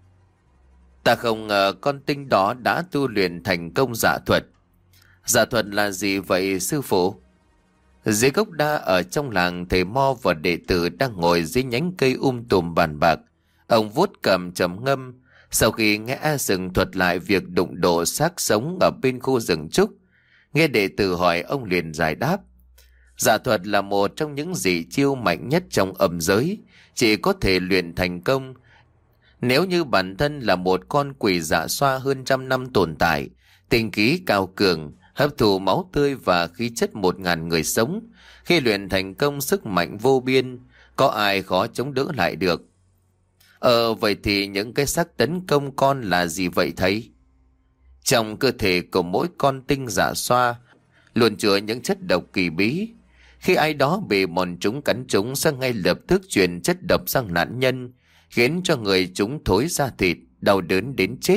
Ta không ngờ con tinh đó đã tu luyện thành công dạ thuật. Dạ thuật là gì vậy sư phụ? Dưới gốc đa ở trong làng, thầy Mo và đệ tử đang ngồi dưới nhánh cây um tùm bàn bạc. Ông vuốt cầm trầm ngâm. Sau khi nghe A Sừng thuật lại việc đụng độ xác sống ở bên khu rừng trúc, nghe đệ tử hỏi, ông liền giải đáp. Dạ thuật là một trong những dị chiêu mạnh nhất trong âm giới, chỉ có thể luyện thành công nếu như bản thân là một con quỷ dạ xoa hơn trăm năm tồn tại, tinh khí cao cường, hấp thụ máu tươi và khí chất một ngàn người sống. Khi luyện thành công, sức mạnh vô biên, có ai khó chống đỡ lại được. Ờ vậy thì những cái xác tấn công con là gì vậy thầy? Trong cơ thể của mỗi con tinh dạ xoa luôn chứa những chất độc kỳ bí. Khi ai đó bị bọn chúng cắn chúng sẽ ngay lập tức truyền chất độc sang nạn nhân, khiến cho người chúng thối ra thịt, đau đớn đến chết.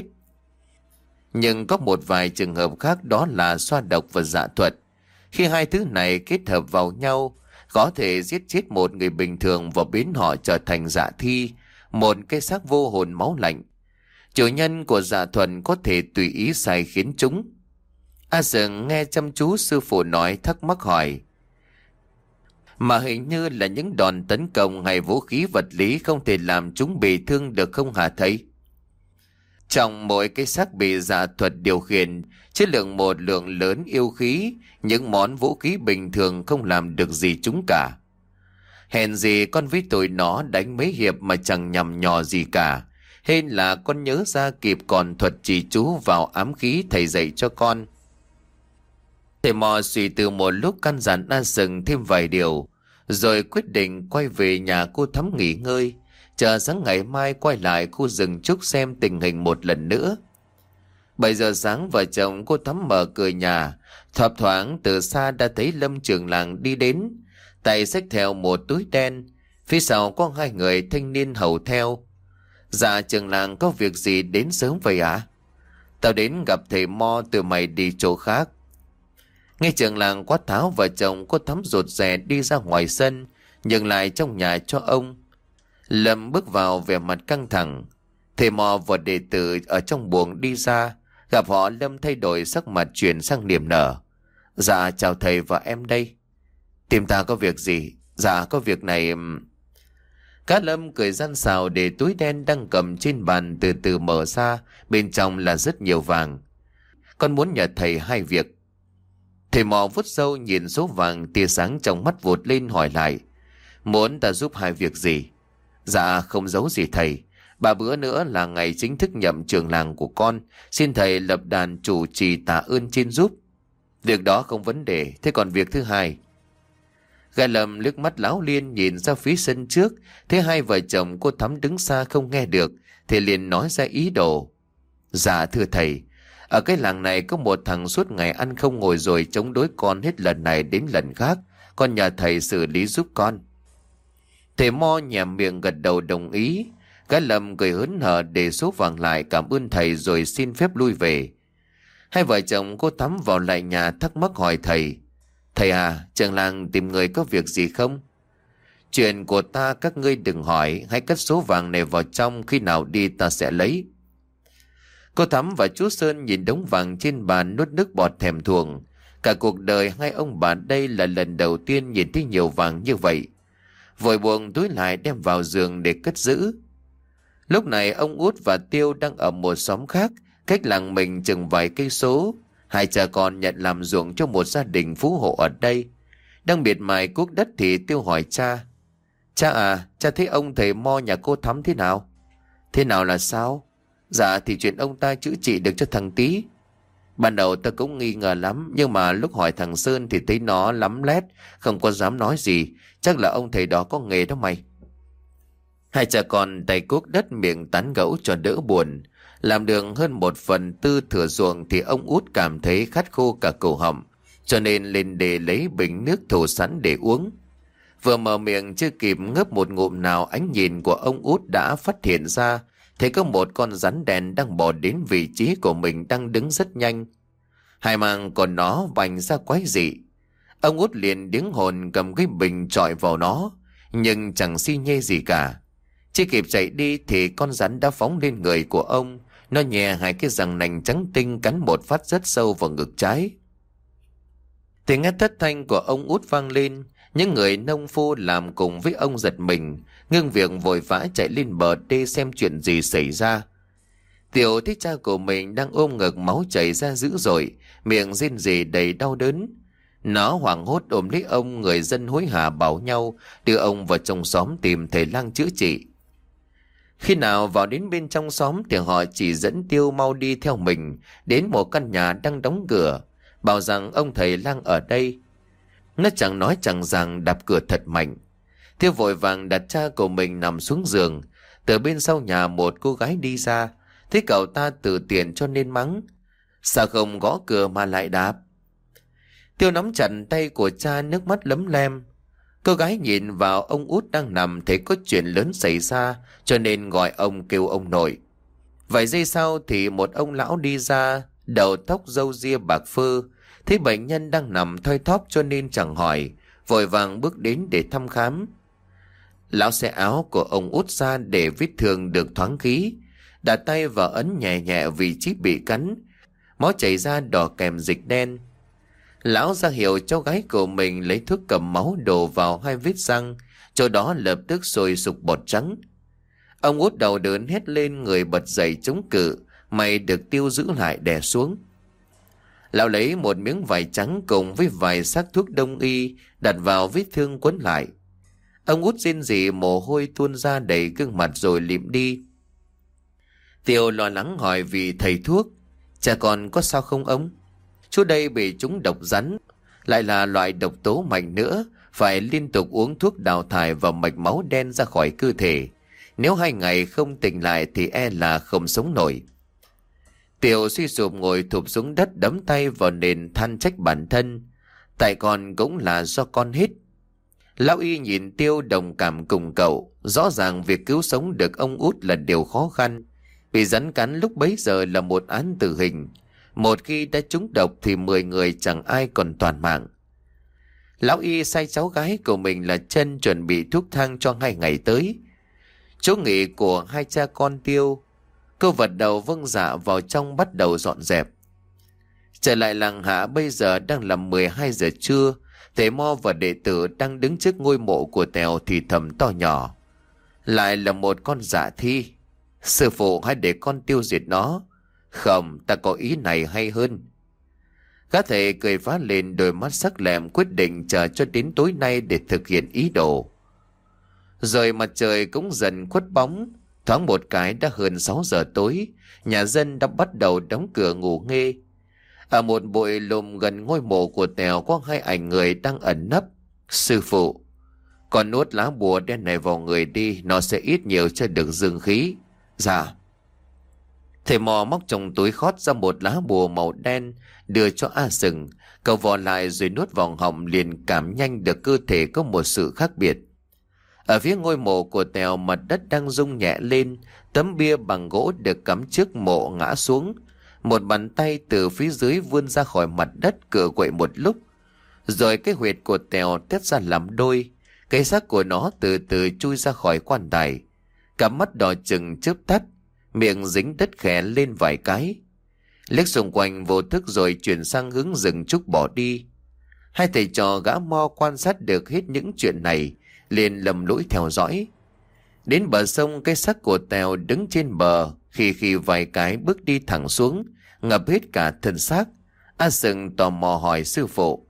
Nhưng có một vài trường hợp khác, đó là xoa độc và dạ thuật. Khi hai thứ này kết hợp vào nhau, có thể giết chết một người bình thường và biến họ trở thành dạ thi, một cái xác vô hồn máu lạnh. Chủ nhân của dạ thuật có thể tùy ý sai khiến chúng. A Sừng nghe chăm chú sư phụ nói, thắc mắc hỏi. Mà hình như là những đòn tấn công hay vũ khí vật lý không thể làm chúng bị thương được không hả thầy? Trong mỗi cái xác bị dạ thuật điều khiển, chất lượng một lượng lớn yêu khí, những món vũ khí bình thường không làm được gì chúng cả. Hèn gì con với tụi nó đánh mấy hiệp mà chẳng nhằm nhò gì cả. Hên là con nhớ ra kịp còn thuật chỉ chú vào ám khí thầy dạy cho con. Thầy Mò suy tư một lúc, căn dặn A Sừng thêm vài điều, rồi quyết định quay về nhà cô Thắm nghỉ ngơi, chờ sáng ngày mai quay lại khu rừng trúc xem tình hình một lần nữa. Bảy giờ sáng, vợ chồng cô Thắm mở cửa nhà, thoạt thoảng từ xa đã thấy Lâm trưởng làng đi đến, tay xách theo một túi đen, phía sau có hai người thanh niên hầu theo. Dạ trưởng làng, có việc gì đến sớm vậy ạ? À? Tao đến gặp thầy Mo, từ mày đi chỗ khác. Nghe trưởng làng quát tháo, vợ chồng cô Thắm rụt rè đi ra ngoài sân, nhường lại trong nhà cho ông. Lâm bước vào vẻ mặt căng thẳng. Thầy Mò và đệ tử ở trong buồng đi ra, gặp họ Lâm thay đổi sắc mặt, chuyển sang niềm nở. Dạ chào thầy và em đây. Tìm ta có việc gì? Dạ có việc này. Cá Lâm cười gian xào để túi đen đang cầm trên bàn từ từ mở ra, bên trong là rất nhiều vàng. Con muốn nhờ thầy hai việc. Thầy mò vuốt râu nhìn số vàng, tia sáng trong mắt vụt lên hỏi lại. Muốn ta giúp hai việc gì? Dạ không giấu gì thầy. Ba bữa nữa là ngày chính thức nhậm trường làng của con. Xin thầy lập đàn chủ trì tạ ơn trên giúp. Việc đó không vấn đề. Thế còn việc thứ hai? Gã Lâm liếc mắt Lão Liên nhìn ra phía sân trước. Thấy hai vợ chồng cô Thắm đứng xa không nghe được, thì liền nói ra ý đồ. Dạ thưa thầy, ở cái làng này có một thằng suốt ngày ăn không ngồi rồi chống đối con hết lần này đến lần khác. Con nhờ thầy xử lý giúp con. Thầy Mo nhèm miệng gật đầu đồng ý. Gã Lâm cười hớn hở để số vàng lại, cảm ơn thầy rồi xin phép lui về. Hai vợ chồng cô Thắm vào lại nhà thắc mắc hỏi thầy. Thầy à, trường làng tìm người có việc gì không? Chuyện của ta các ngươi đừng hỏi, hãy cất số vàng này vào trong, khi nào đi ta sẽ lấy. Cô Thắm và chú Sơn nhìn đống vàng trên bàn nuốt nước bọt thèm thuồng. Cả cuộc đời hai ông bà đây là lần đầu tiên nhìn thấy nhiều vàng như vậy. Vội buông túi lại đem vào giường để cất giữ. Lúc này ông Út và Tiêu đang ở một xóm khác, cách làng mình chừng vài cây số. Hai cha con nhận làm ruộng cho một gia đình phú hộ ở đây. Đang miệt mài cuốc đất thì Tiêu hỏi cha. Cha à, cha thấy ông thầy Mo nhà cô Thắm thế nào? Thế nào là sao? Dạ thì chuyện ông ta chữa trị được cho thằng Tý. Ban đầu ta cũng nghi ngờ lắm, nhưng mà lúc hỏi thằng Sơn thì thấy nó lắm lét, không có dám nói gì. Chắc là ông thầy đó có nghề đó mày. Hai cha con tay cuốc đất miệng tán gẫu cho đỡ buồn. Làm được hơn một phần tư thửa ruộng thì ông Út cảm thấy khát khô cả cổ họng, cho nên lên để lấy bình nước thủ sẵn để uống. Vừa mở miệng chưa kịp ngấp một ngụm nào, ánh nhìn của ông Út đã phát hiện ra thấy có một con rắn đen đang bò đến vị trí của mình, đang đứng rất nhanh. Hai mang còn nó vành ra quái dị. Ông Út liền điếng hồn cầm cái bình chọi vào nó, nhưng chẳng xi nhê gì cả. Chưa kịp chạy đi thì con rắn đã phóng lên người của ông. Nó nhè hai cái răng nành trắng tinh cắn một phát rất sâu vào ngực trái. Tiếng hét thất thanh của ông Út vang lên. Những người nông phu làm cùng với ông giật mình, ngưng việc vội vã chạy lên bờ đê xem chuyện gì xảy ra. Tiểu thấy cha của mình đang ôm ngực máu chảy ra dữ dội, miệng rên rỉ đầy đau đớn. Nó hoảng hốt ôm lấy ông, người dân hối hả bảo nhau đưa ông vào trong xóm tìm thầy lang chữa trị. Khi nào vào đến bên trong xóm thì họ chỉ dẫn Tiêu mau đi theo mình đến một căn nhà đang đóng cửa, bảo rằng ông thầy lang ở đây. Nó chẳng nói chẳng rằng đạp cửa thật mạnh. Tiêu vội vàng đặt cha của mình nằm xuống giường. Từ bên sau nhà một cô gái đi ra, thấy cậu ta tự tiện cho nên mắng. Sao không gõ cửa mà lại đạp? Tiêu nắm chặt tay của cha, nước mắt lấm lem. Cô gái nhìn vào ông Út đang nằm thấy có chuyện lớn xảy ra, cho nên gọi ông kêu ông nội. Vài giây sau thì một ông lão đi ra, đầu tóc râu ria bạc phơ. Thấy bệnh nhân đang nằm thoi thóp cho nên chẳng hỏi, vội vàng bước đến để thăm khám. Lão xẻ áo của ông Út ra để vết thương được thoáng khí, đặt tay vào ấn nhẹ nhẹ vị trí bị cắn, máu chảy ra đỏ kèm dịch đen. Lão ra hiệu cháu gái của mình lấy thuốc cầm máu đổ vào hai vết răng, chỗ đó lập tức sôi sục bọt trắng. Ông Út đầu đớn hét lên, người bật dậy chống cự, mày được Tiêu giữ lại đè xuống. Lão lấy một miếng vải trắng cùng với vài xác thuốc đông y đặt vào vết thương quấn lại. Ông Út rên rỉ, mồ hôi tuôn ra đầy gương mặt rồi lịm đi. Tiêu lo lắng hỏi vì thầy thuốc. Cha con có sao không ông? Chú đây bị trúng độc rắn, lại là loại độc tố mạnh nữa, phải liên tục uống thuốc đào thải vào mạch máu đen ra khỏi cơ thể. Nếu hai ngày không tỉnh lại thì e là không sống nổi. Tiểu suy sụp ngồi thụp xuống đất, đấm tay vào nền than trách bản thân. Tại con cũng là do con hít. Lão y nhìn Tiêu đồng cảm cùng cậu. Rõ ràng việc cứu sống được ông Út là điều khó khăn. Bị rắn cắn lúc bấy giờ là một án tử hình. Một khi đã trúng độc thì mười người chẳng ai còn toàn mạng. Lão y sai cháu gái của mình là Trân chuẩn bị thuốc thang cho hai ngày tới. Chỗ nghỉ của hai cha con Tiêu. Cô vật đầu vâng dạ vào trong bắt đầu dọn dẹp. Trở lại làng Hạ bây giờ đang là mười hai giờ trưa. Thầy Mo và đệ tử đang đứng trước ngôi mộ của Tèo thì thầm to nhỏ. Lại là một con dạ thi. Sư phụ hãy để con tiêu diệt nó. Không, ta có ý này hay hơn. Gã thầy cười phá lên, đôi mắt sắc lẹm, quyết định chờ cho đến tối nay để thực hiện ý đồ. Rồi mặt trời cũng dần khuất bóng, thoáng một cái đã hơn sáu giờ tối, nhà dân đã bắt đầu đóng cửa ngủ nghê. Ở một bụi lùm gần ngôi mộ của Tèo có hai ảnh người đang ẩn nấp. Sư phụ: "Con nuốt lá bùa đen này vào người đi, nó sẽ ít nhiều cho được dương khí." "Dạ." Thầy mò móc trong túi khót ra một lá bùa màu đen, đưa cho A Sừng. Cậu vò lại rồi nuốt vào họng, liền cảm nhanh được cơ thể có một sự khác biệt. Ở phía ngôi mộ của Tèo, mặt đất đang rung nhẹ lên, tấm bia bằng gỗ được cắm trước mộ ngã xuống. Một bàn tay từ phía dưới vươn ra khỏi mặt đất, cựa quậy một lúc. Rồi cái huyệt của Tèo tét ra làm đôi, cái xác của nó từ từ chui ra khỏi quan tài. Cả mắt đỏ chừng chớp tắt, miệng dính đất khẽ lên vài cái. Liếc xung quanh vô thức rồi chuyển sang hướng rừng trúc bỏ đi. Hai thầy trò gã mo quan sát được hết những chuyện này, liền lầm lũi theo dõi. Đến bờ sông, cái xác của Tèo đứng trên bờ, khi khi vài cái bước đi thẳng xuống, ngập hết cả thân xác. A Sừng tò mò hỏi sư phụ: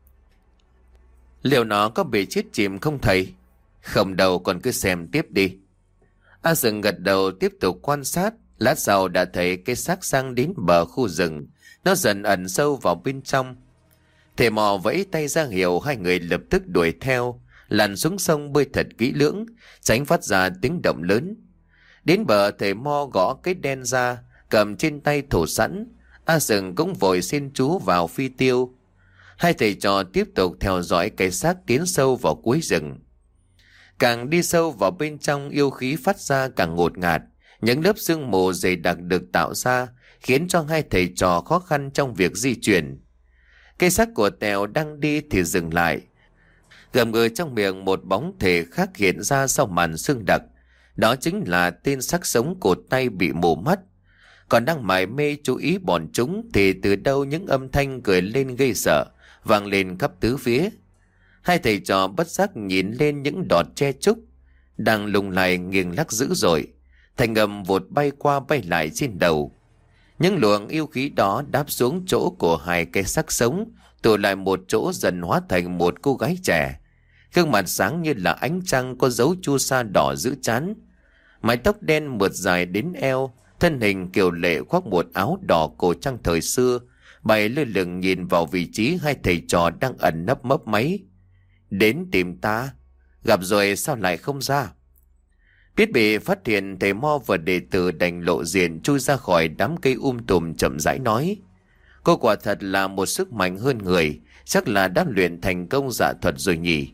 "Liệu nó có bị chết chìm không thầy?" "Không đâu, còn cứ xem tiếp đi." A Sừng gật đầu tiếp tục quan sát. Lát sau đã thấy cái xác sang đến bờ khu rừng, nó dần ẩn sâu vào bên trong. Thầy mò vẫy tay ra hiệu, hai người lập tức đuổi theo, lặn xuống sông bơi thật kỹ lưỡng, tránh phát ra tiếng động lớn. Đến bờ, thầy mo gõ cái đen ra, cầm trên tay thủ sẵn. A Sừng cũng vội xin chú vào phi tiêu. Hai thầy trò tiếp tục theo dõi cái xác tiến sâu vào cuối rừng. Càng đi sâu vào bên trong, yêu khí phát ra càng ngột ngạt. Những lớp sương mù dày đặc được tạo ra, khiến cho hai thầy trò khó khăn trong việc di chuyển. Cây xác của Tèo đang đi thì dừng lại. Gầm gừ trong miệng, một bóng thể khác hiện ra sau màn sương đặc. Đó chính là tên xác sống cột tay bị mù mắt. Còn đang mải mê chú ý bọn chúng, thì từ đâu những âm thanh cười lên gây sợ vang lên khắp tứ phía. Hai thầy trò bất giác nhìn lên những đọt tre trúc đang lung lay nghiêng lắc dữ dội, thành âm vụt bay qua bay lại trên đầu. Những luồng yêu khí đó đáp xuống chỗ của hai cái xác sống, tụ lại một chỗ, dần hóa thành một cô gái trẻ. Gương mặt sáng như là ánh trăng, có dấu chu sa đỏ giữ trán, mái tóc đen mượt dài đến eo, thân hình kiều lệ khoác một áo đỏ cổ trang thời xưa, bay lơ lửng nhìn vào vị trí hai thầy trò đang ẩn nấp mấp máy. "Đến tìm ta? Gặp rồi sao lại không ra?" Biết bị phát hiện, thầy mo và đệ tử đành lộ diện chui ra khỏi đám cây um tùm, chậm rãi nói: "Cô quả thật là một sức mạnh hơn người, chắc là đã luyện thành công dạ thuật rồi nhỉ?"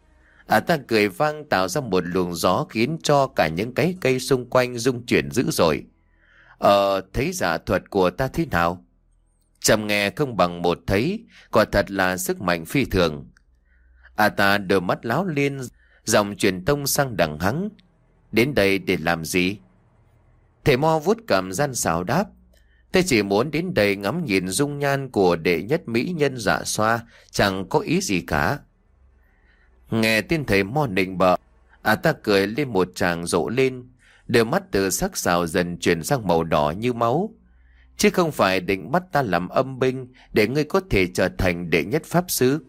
À ta cười vang, tạo ra một luồng gió khiến cho cả những cái cây xung quanh rung chuyển dữ dội. Ờ, thấy dạ thuật của ta thế nào?" "Trầm nghe không bằng một thấy, quả thật là sức mạnh phi thường." À ta đôi mắt láo liên, dòng truyền tông sang đằng hắn: "Đến đây để làm gì?" Thầy mo vuốt cằm gian xảo đáp: "Tôi chỉ muốn đến đây ngắm nhìn dung nhan của đệ nhất mỹ nhân Dạ Xoa, chẳng có ý gì cả." Nghe tên thầy mo nịnh bợ, à ta cười lên một tràng rộ lên, đôi mắt từ sắc sảo dần chuyển sang màu đỏ như máu. "Chứ không phải định bắt ta làm âm binh để ngươi có thể trở thành đệ nhất pháp sư?"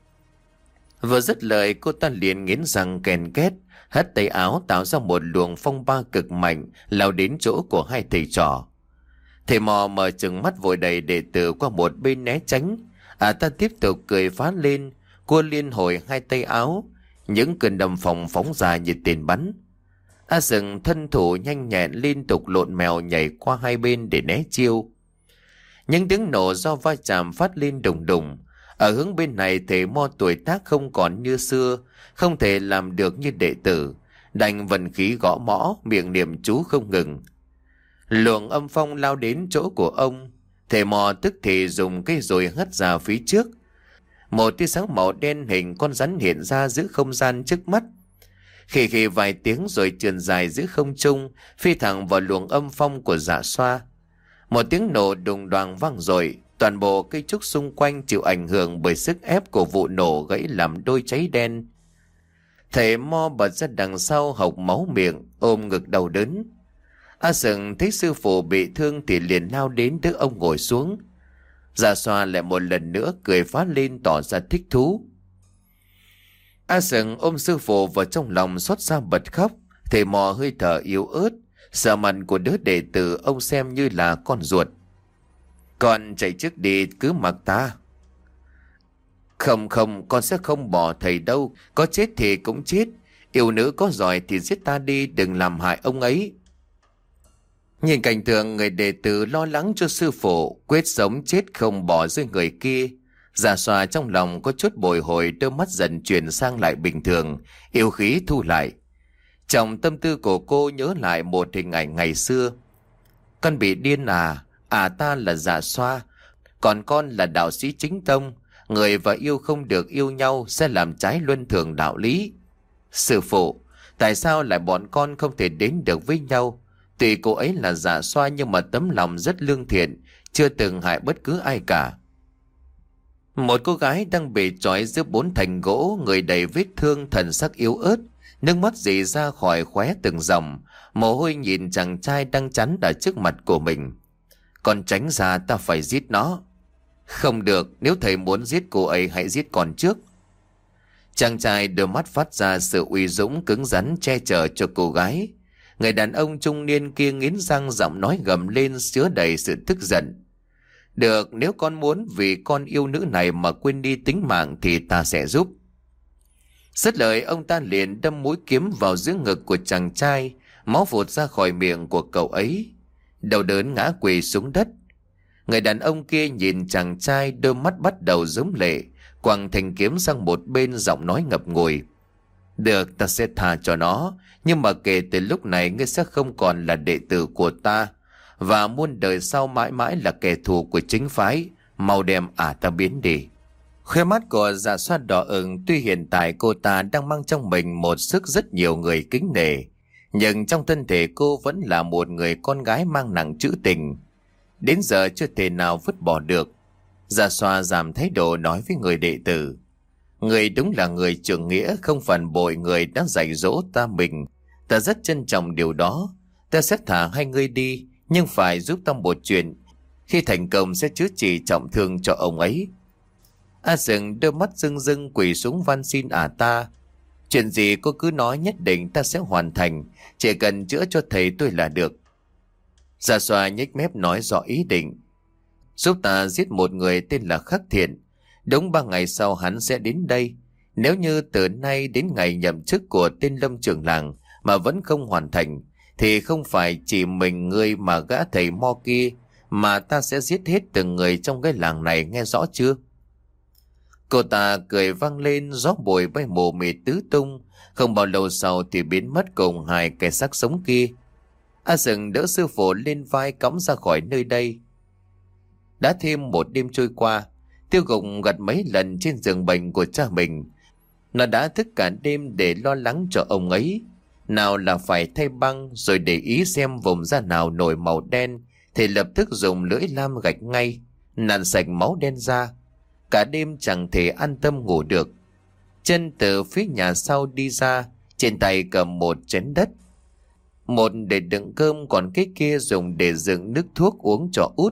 Vừa dứt lời, cô ta liền nghiến răng kèn két, hất tay áo tạo ra một luồng phong ba cực mạnh, lao đến chỗ của hai thầy trò. Thầy mò mở trừng mắt vội đầy đệ tử qua một bên né tránh. À ta tiếp tục cười phá lên, cua liên hồi hai tay áo, những cơn đầm phòng phóng ra như tên bắn. A Sừng thân thủ nhanh nhẹn, liên tục lộn mèo nhảy qua hai bên để né chiêu. Những tiếng nổ do va chạm phát lên đùng đùng. Ở hướng bên này, thầy mo tuổi tác không còn như xưa, không thể làm được như đệ tử, đành vận khí gõ mõ, miệng niệm chú không ngừng. Luồng âm phong lao đến chỗ của ông, thầy mò tức thì dùng cây dùi hất ra phía trước. Một tia sáng màu đen hình con rắn hiện ra giữa không gian trước mắt. Khì khì vài tiếng rồi trườn dài giữa không trung, phi thẳng vào luồng âm phong của Dạ Xoa. Một tiếng nổ đùng đoàng vang dội, toàn bộ cây trúc xung quanh chịu ảnh hưởng bởi sức ép của vụ nổ, gãy làm đôi cháy đen. Thầy mo bật ra đằng sau, hộc máu miệng, ôm ngực đau đớn. A Sừng thấy sư phụ bị thương thì liền lao đến đỡ ông ngồi xuống. Dạ Xoa lại một lần nữa cười phá lên tỏ ra thích thú. A Sừng ôm sư phụ vào trong lòng xót xa bật khóc. Thầy mò hơi thở yếu ớt, sợ mặt của đứa đệ tử ông xem như là con ruột. Con chạy trước đi, cứ mặc ta. Không không, con sẽ không bỏ thầy đâu. Có chết thì cũng chết. Yêu nữ có giỏi thì giết ta đi, đừng làm hại ông ấy. Nhìn cảnh tượng người đệ tử lo lắng cho sư phụ, quyết sống chết không bỏ rơi người kia, Dạ Xoa trong lòng có chút bồi hồi, đôi mắt dần chuyển sang lại bình thường, yêu khí thu lại. Trong tâm tư của cô nhớ lại một hình ảnh ngày xưa. Con bị điên à? À, ta là Dạ Xoa, còn con là đạo sĩ chính tông. Người và yêu không được yêu nhau sẽ làm trái luân thường đạo lý. Sư phụ, tại sao lại bọn con không thể đến được với nhau? Tuy cô ấy là Dạ Xoa nhưng mà tấm lòng rất lương thiện, chưa từng hại bất cứ ai cả. Một cô gái đang bị trói giữa bốn thành gỗ, người đầy vết thương, thần sắc yếu ớt, nước mắt rỉ ra khỏi khóe từng dòng, mồ hôi nhìn chàng trai đang chắn ở trước mặt của mình. Con tránh ra, ta phải giết nó. Không được, nếu thầy muốn giết cô ấy hãy giết con trước. Chàng trai đôi mắt phát ra sự uy dũng cứng rắn che chở cho cô gái. Người đàn ông trung niên kia nghiến răng, giọng nói gầm lên chứa đầy sự tức giận. Được, nếu con muốn vì con yêu nữ này mà quên đi tính mạng thì ta sẽ giúp. Dứt lời, ông ta liền đâm mũi kiếm vào giữa ngực của chàng trai, máu phụt ra khỏi miệng của cậu ấy. Đau đớn ngã quỳ xuống đất. Người đàn ông kia nhìn chàng trai, đôi mắt bắt đầu rớm lệ, quăng thanh kiếm sang một bên, giọng nói ngập ngùi. Được, ta sẽ tha cho nó, nhưng mà kể từ lúc này ngươi sẽ không còn là đệ tử của ta, và muôn đời sau mãi mãi là kẻ thù của chính phái. Mau đem ả ta biến đi. Khóe mắt của Dạ Xoa đỏ ửng, tuy hiện tại cô ta đang mang trong mình một sức rất nhiều người kính nể, nhưng trong thân thể cô vẫn là một người con gái mang nặng trữ tình, đến giờ chưa thể nào vứt bỏ được. Dạ Xoa giảm thái độ nói với người đệ tử. Người đúng là người trưởng nghĩa, không phản bội người đã dạy dỗ ta mình. Ta rất trân trọng điều đó. Ta sẽ thả hai người đi, nhưng phải giúp ta một chuyện. Khi thành công sẽ chữa trị trọng thương cho ông ấy. A Sừng đôi mắt rưng rưng quỳ xuống van xin ả ta. Chuyện gì cô cứ nói, nhất định ta sẽ hoàn thành. Chỉ cần chữa cho thầy tôi là được. Dạ Xoa nhếch mép nói rõ ý định. Giúp ta giết một người tên là Khắc Thiện. Đúng ba ngày sau hắn sẽ đến đây. Nếu như từ nay đến ngày nhậm chức của tên Lâm trưởng làng mà vẫn không hoàn thành, thì không phải chỉ mình ngươi mà gã thầy mo kia, mà ta sẽ giết hết từng người trong cái làng này, nghe rõ chưa? Cô ta cười vang lên, gió bụi bay mù mịt tứ tung. Không bao lâu sau thì biến mất cùng hai cái xác sống kia. A Sừng đỡ sư phụ lên vai cõng ra khỏi nơi đây. Đã thêm một đêm trôi qua, Tiêu Gục gật mấy lần trên giường bệnh của cha mình. Nó đã thức cả đêm để lo lắng cho ông ấy. Nào là phải thay băng, rồi để ý xem vùng da nào nổi màu đen thì lập tức dùng lưỡi lam gạch ngay, nặn sạch máu đen ra. Cả đêm chẳng thể an tâm ngủ được. Chân từ phía nhà sau đi ra, trên tay cầm một chén đất. Một để đựng cơm, còn cái kia dùng để đựng nước thuốc uống cho Út.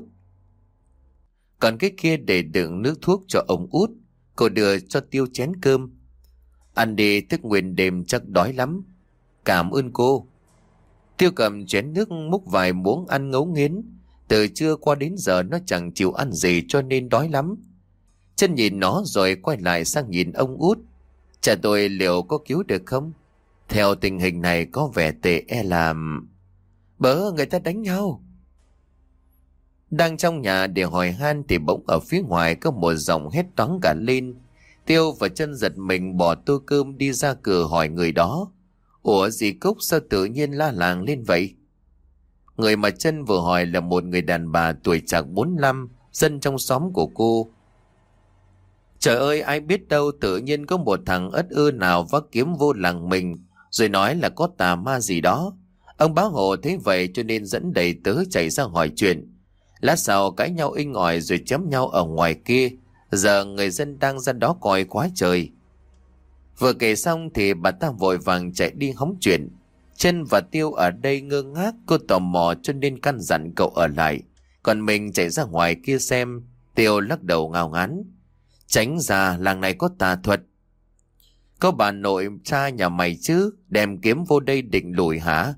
Còn cái kia để đựng nước thuốc cho ông Út. Cô đưa cho Tiêu chén cơm. Ăn đi, thức nguyên đêm chắc đói lắm. Cảm ơn cô. Tiêu cầm chén nước múc vài muỗng ăn ngấu nghiến. Từ trưa qua đến giờ nó chẳng chịu ăn gì cho nên đói lắm. Chân nhìn nó rồi quay lại sang nhìn ông Út. Cha tôi liệu có cứu được không? Theo tình hình này có vẻ tệ e là... Bớ, người ta đánh nhau. Đang trong nhà để hỏi han thì bỗng ở phía ngoài có một giọng hét toáng cả lên. Tiêu và Chân giật mình bỏ tô cơm đi ra cửa hỏi người đó. Ủa dì Cúc sao tự nhiên la làng lên vậy? Người mà Chân vừa hỏi là một người đàn bà tuổi chạc bốn lăm, dân trong xóm của cô. Trời ơi, ai biết đâu tự nhiên có một thằng ất ư nào vác kiếm vô làng mình, rồi nói là có tà ma gì đó. Ông bá hộ thấy vậy cho nên dẫn đầy tớ chạy ra hỏi chuyện. Lát sau cãi nhau inh ỏi rồi chém nhau ở ngoài kia. Giờ người dân đang ra đó coi quá trời. Vừa kể xong thì bà ta vội vàng chạy đi hóng chuyện. Chân và Tiêu ở đây ngơ ngác, cô tò mò cho nên căn dặn cậu ở lại, còn mình chạy ra ngoài kia xem. Tiêu lắc đầu ngao ngán. Tránh ra, làng này có tà thuật. Có bà nội cha nhà mày chứ, đem kiếm vô đây định lùi hả?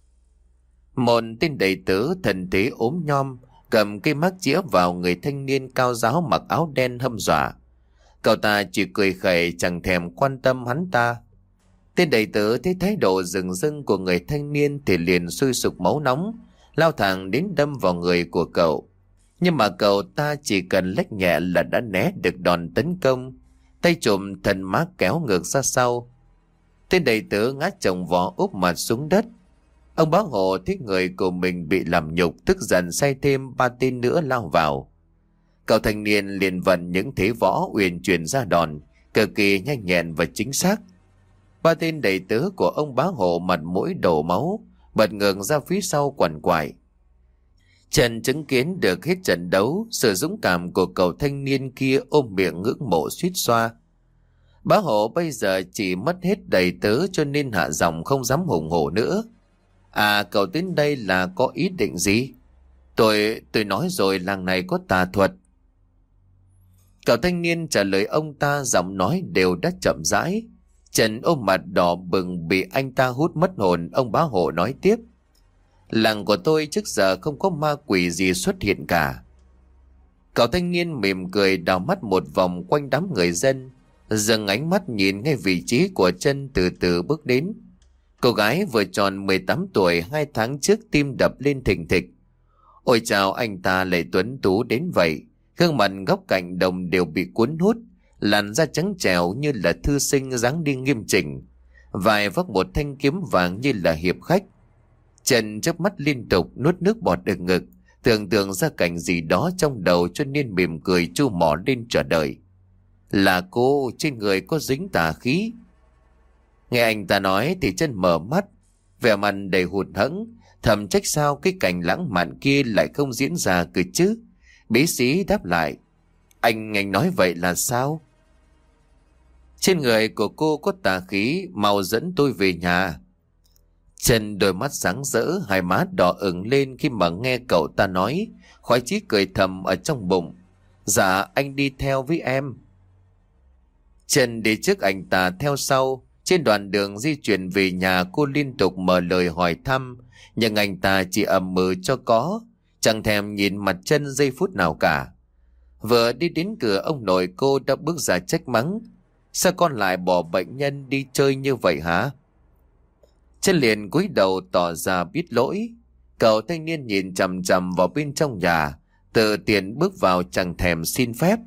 Một tên đầy tớ thần thế ốm nhom cầm cây mác chĩa vào người thanh niên cao ráo mặc áo đen hâm dọa. Cậu ta chỉ cười khẩy, chẳng thèm quan tâm hắn ta. Tên đầy tớ thấy thái độ rừng rưng của người thanh niên thì liền sôi sục máu nóng, lao thẳng đến đâm vào người của cậu. Nhưng mà cậu ta chỉ cần lách nhẹ là đã né được đòn tấn công, tay trùm thần mác kéo ngược ra sau. Tên đầy tớ ngã chồng vó úp mặt xuống đất. Ông bá hộ thấy người của mình bị làm nhục, tức giận sai thêm ba tên nữa lao vào. Cậu thanh niên liền vận những thế võ uyển chuyển ra đòn, cực kỳ nhanh nhẹn và chính xác. Ba tên đầy tớ của ông bá hộ mặt mũi đổ máu, bật ngược ra phía sau quằn quại. Trần chứng kiến được hết trận đấu, sự dũng cảm của cậu thanh niên kia ôm miệng ngưỡng mộ suýt xoa. Bá hộ bây giờ chỉ mất hết đầy tớ cho nên hạ giọng không dám hùng hổ nữa. À, cậu đến đây là có ý định gì? Tôi, tôi nói rồi, làng này có tà thuật. Cậu thanh niên trả lời ông ta, giọng nói đều đã chậm rãi. Trần ôm mặt đỏ bừng bị anh ta hút mất hồn. Ông bá hộ nói tiếp. Làng của tôi trước giờ không có ma quỷ gì xuất hiện cả. Cậu thanh niên mỉm cười đào mắt một vòng quanh đám người dân, dừng ánh mắt nhìn ngay vị trí của Trân từ từ bước đến. Cô gái vừa tròn mười tám tuổi, hai tháng trước tim đập lên thình thịch. Ôi chào, anh ta lại tuấn tú đến vậy. Gương mặt góc cạnh đồng đều bị cuốn hút, làn da trắng trẻo như là thư sinh dáng đi nghiêm chỉnh, vai vác một thanh kiếm vàng như là hiệp khách. Trần chớp mắt liên tục, nuốt nước bọt ở ngực, tưởng tượng ra cảnh gì đó trong đầu cho nên mỉm cười chu mỏ lên chờ đợi. Là cô, trên người có dính tà khí. Nghe anh ta nói thì Trân mở mắt, vẻ mặt đầy hụt hẫng, thầm trách sao cái cảnh lãng mạn kia lại không diễn ra cơ chứ. Bí xí đáp lại. Anh, anh nói vậy là sao? Trên người của cô có tà khí, mau dẫn tôi về nhà. Trần đôi mắt sáng rỡ, hai má đỏ ửng lên khi mà nghe cậu ta nói, khoái chí cười thầm ở trong bụng. Dạ, anh đi theo với em. Trần đi trước anh ta theo sau. Trên đoạn đường di chuyển về nhà, cô liên tục mở lời hỏi thăm, nhưng anh ta chỉ ậm ừ cho có, chẳng thèm nhìn mặt Trân giây phút nào cả. Vừa đi đến cửa, ông nội cô đã bước ra trách mắng. Sao con lại bỏ bệnh nhân đi chơi như vậy hả? Trân liền cúi đầu tỏ ra biết lỗi. Cậu thanh niên nhìn chằm chằm vào bên trong nhà, tự tiện bước vào chẳng thèm xin phép.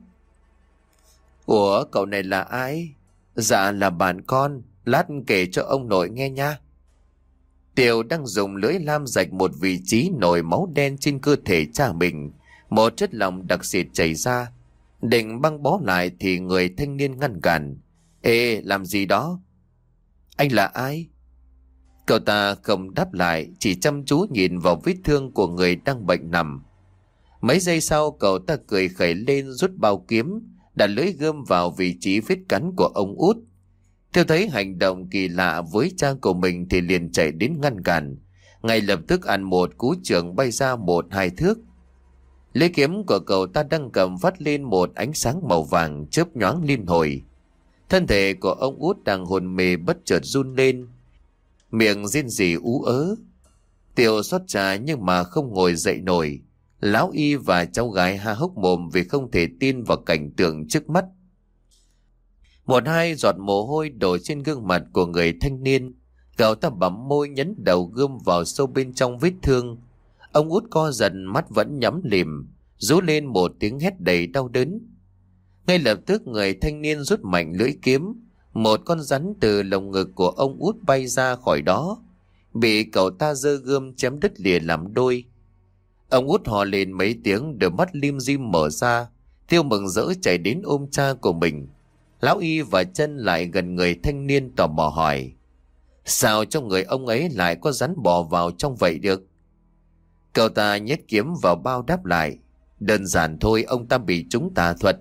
Ủa, cậu này là ai? Dạ là bạn con, lát kể cho ông nội nghe nha. Tiều đang dùng lưỡi lam rạch một vị trí nổi máu đen trên cơ thể cha mình. Một chất lỏng đặc xịt chảy ra. Định băng bó lại thì người thanh niên ngăn cản. Ê, làm gì đó? Anh là ai? Cậu ta không đáp lại, chỉ chăm chú nhìn vào vết thương của người đang bệnh nằm. Mấy giây sau, cậu ta cười khẩy lên, rút bao kiếm, đặt lưỡi gươm vào vị trí vết cắn của ông út. Theo thấy hành động kỳ lạ với cha của mình thì liền chạy đến ngăn cản. Ngay lập tức ăn một cú chưởng bay ra một hai thước. Lưỡi kiếm của cậu ta đang cầm phát lên một ánh sáng màu vàng chớp nhoáng liên hồi. Thân thể của ông út đang hồn mê bất chợt run lên, miệng rên rỉ ú ớ. Tiều xót trà nhưng mà không ngồi dậy nổi. Lão y và cháu gái há hốc mồm vì không thể tin vào cảnh tượng trước mắt. Một hai giọt mồ hôi đổ trên gương mặt của người thanh niên. Cậu ta bấm môi nhấn đầu gươm vào sâu bên trong vết thương. Ông út co giật, mắt vẫn nhắm lìm, rú lên một tiếng hét đầy đau đớn. Ngay lập tức người thanh niên rút mạnh lưỡi kiếm. Một con rắn từ lồng ngực của ông út bay ra khỏi đó, bị cậu ta giơ gươm chém đứt lìa làm đôi. Ông út hò lên mấy tiếng, đôi mắt lim dim mở ra. Tiêu mừng rỡ chạy đến ôm cha của mình. Lão y và Trân lại gần người thanh niên tò mò hỏi. Sao trong người ông ấy lại có rắn bò vào trong vậy được? Cậu ta nhét kiếm vào bao đáp lại. Đơn giản thôi, ông ta bị trúng tà thuật.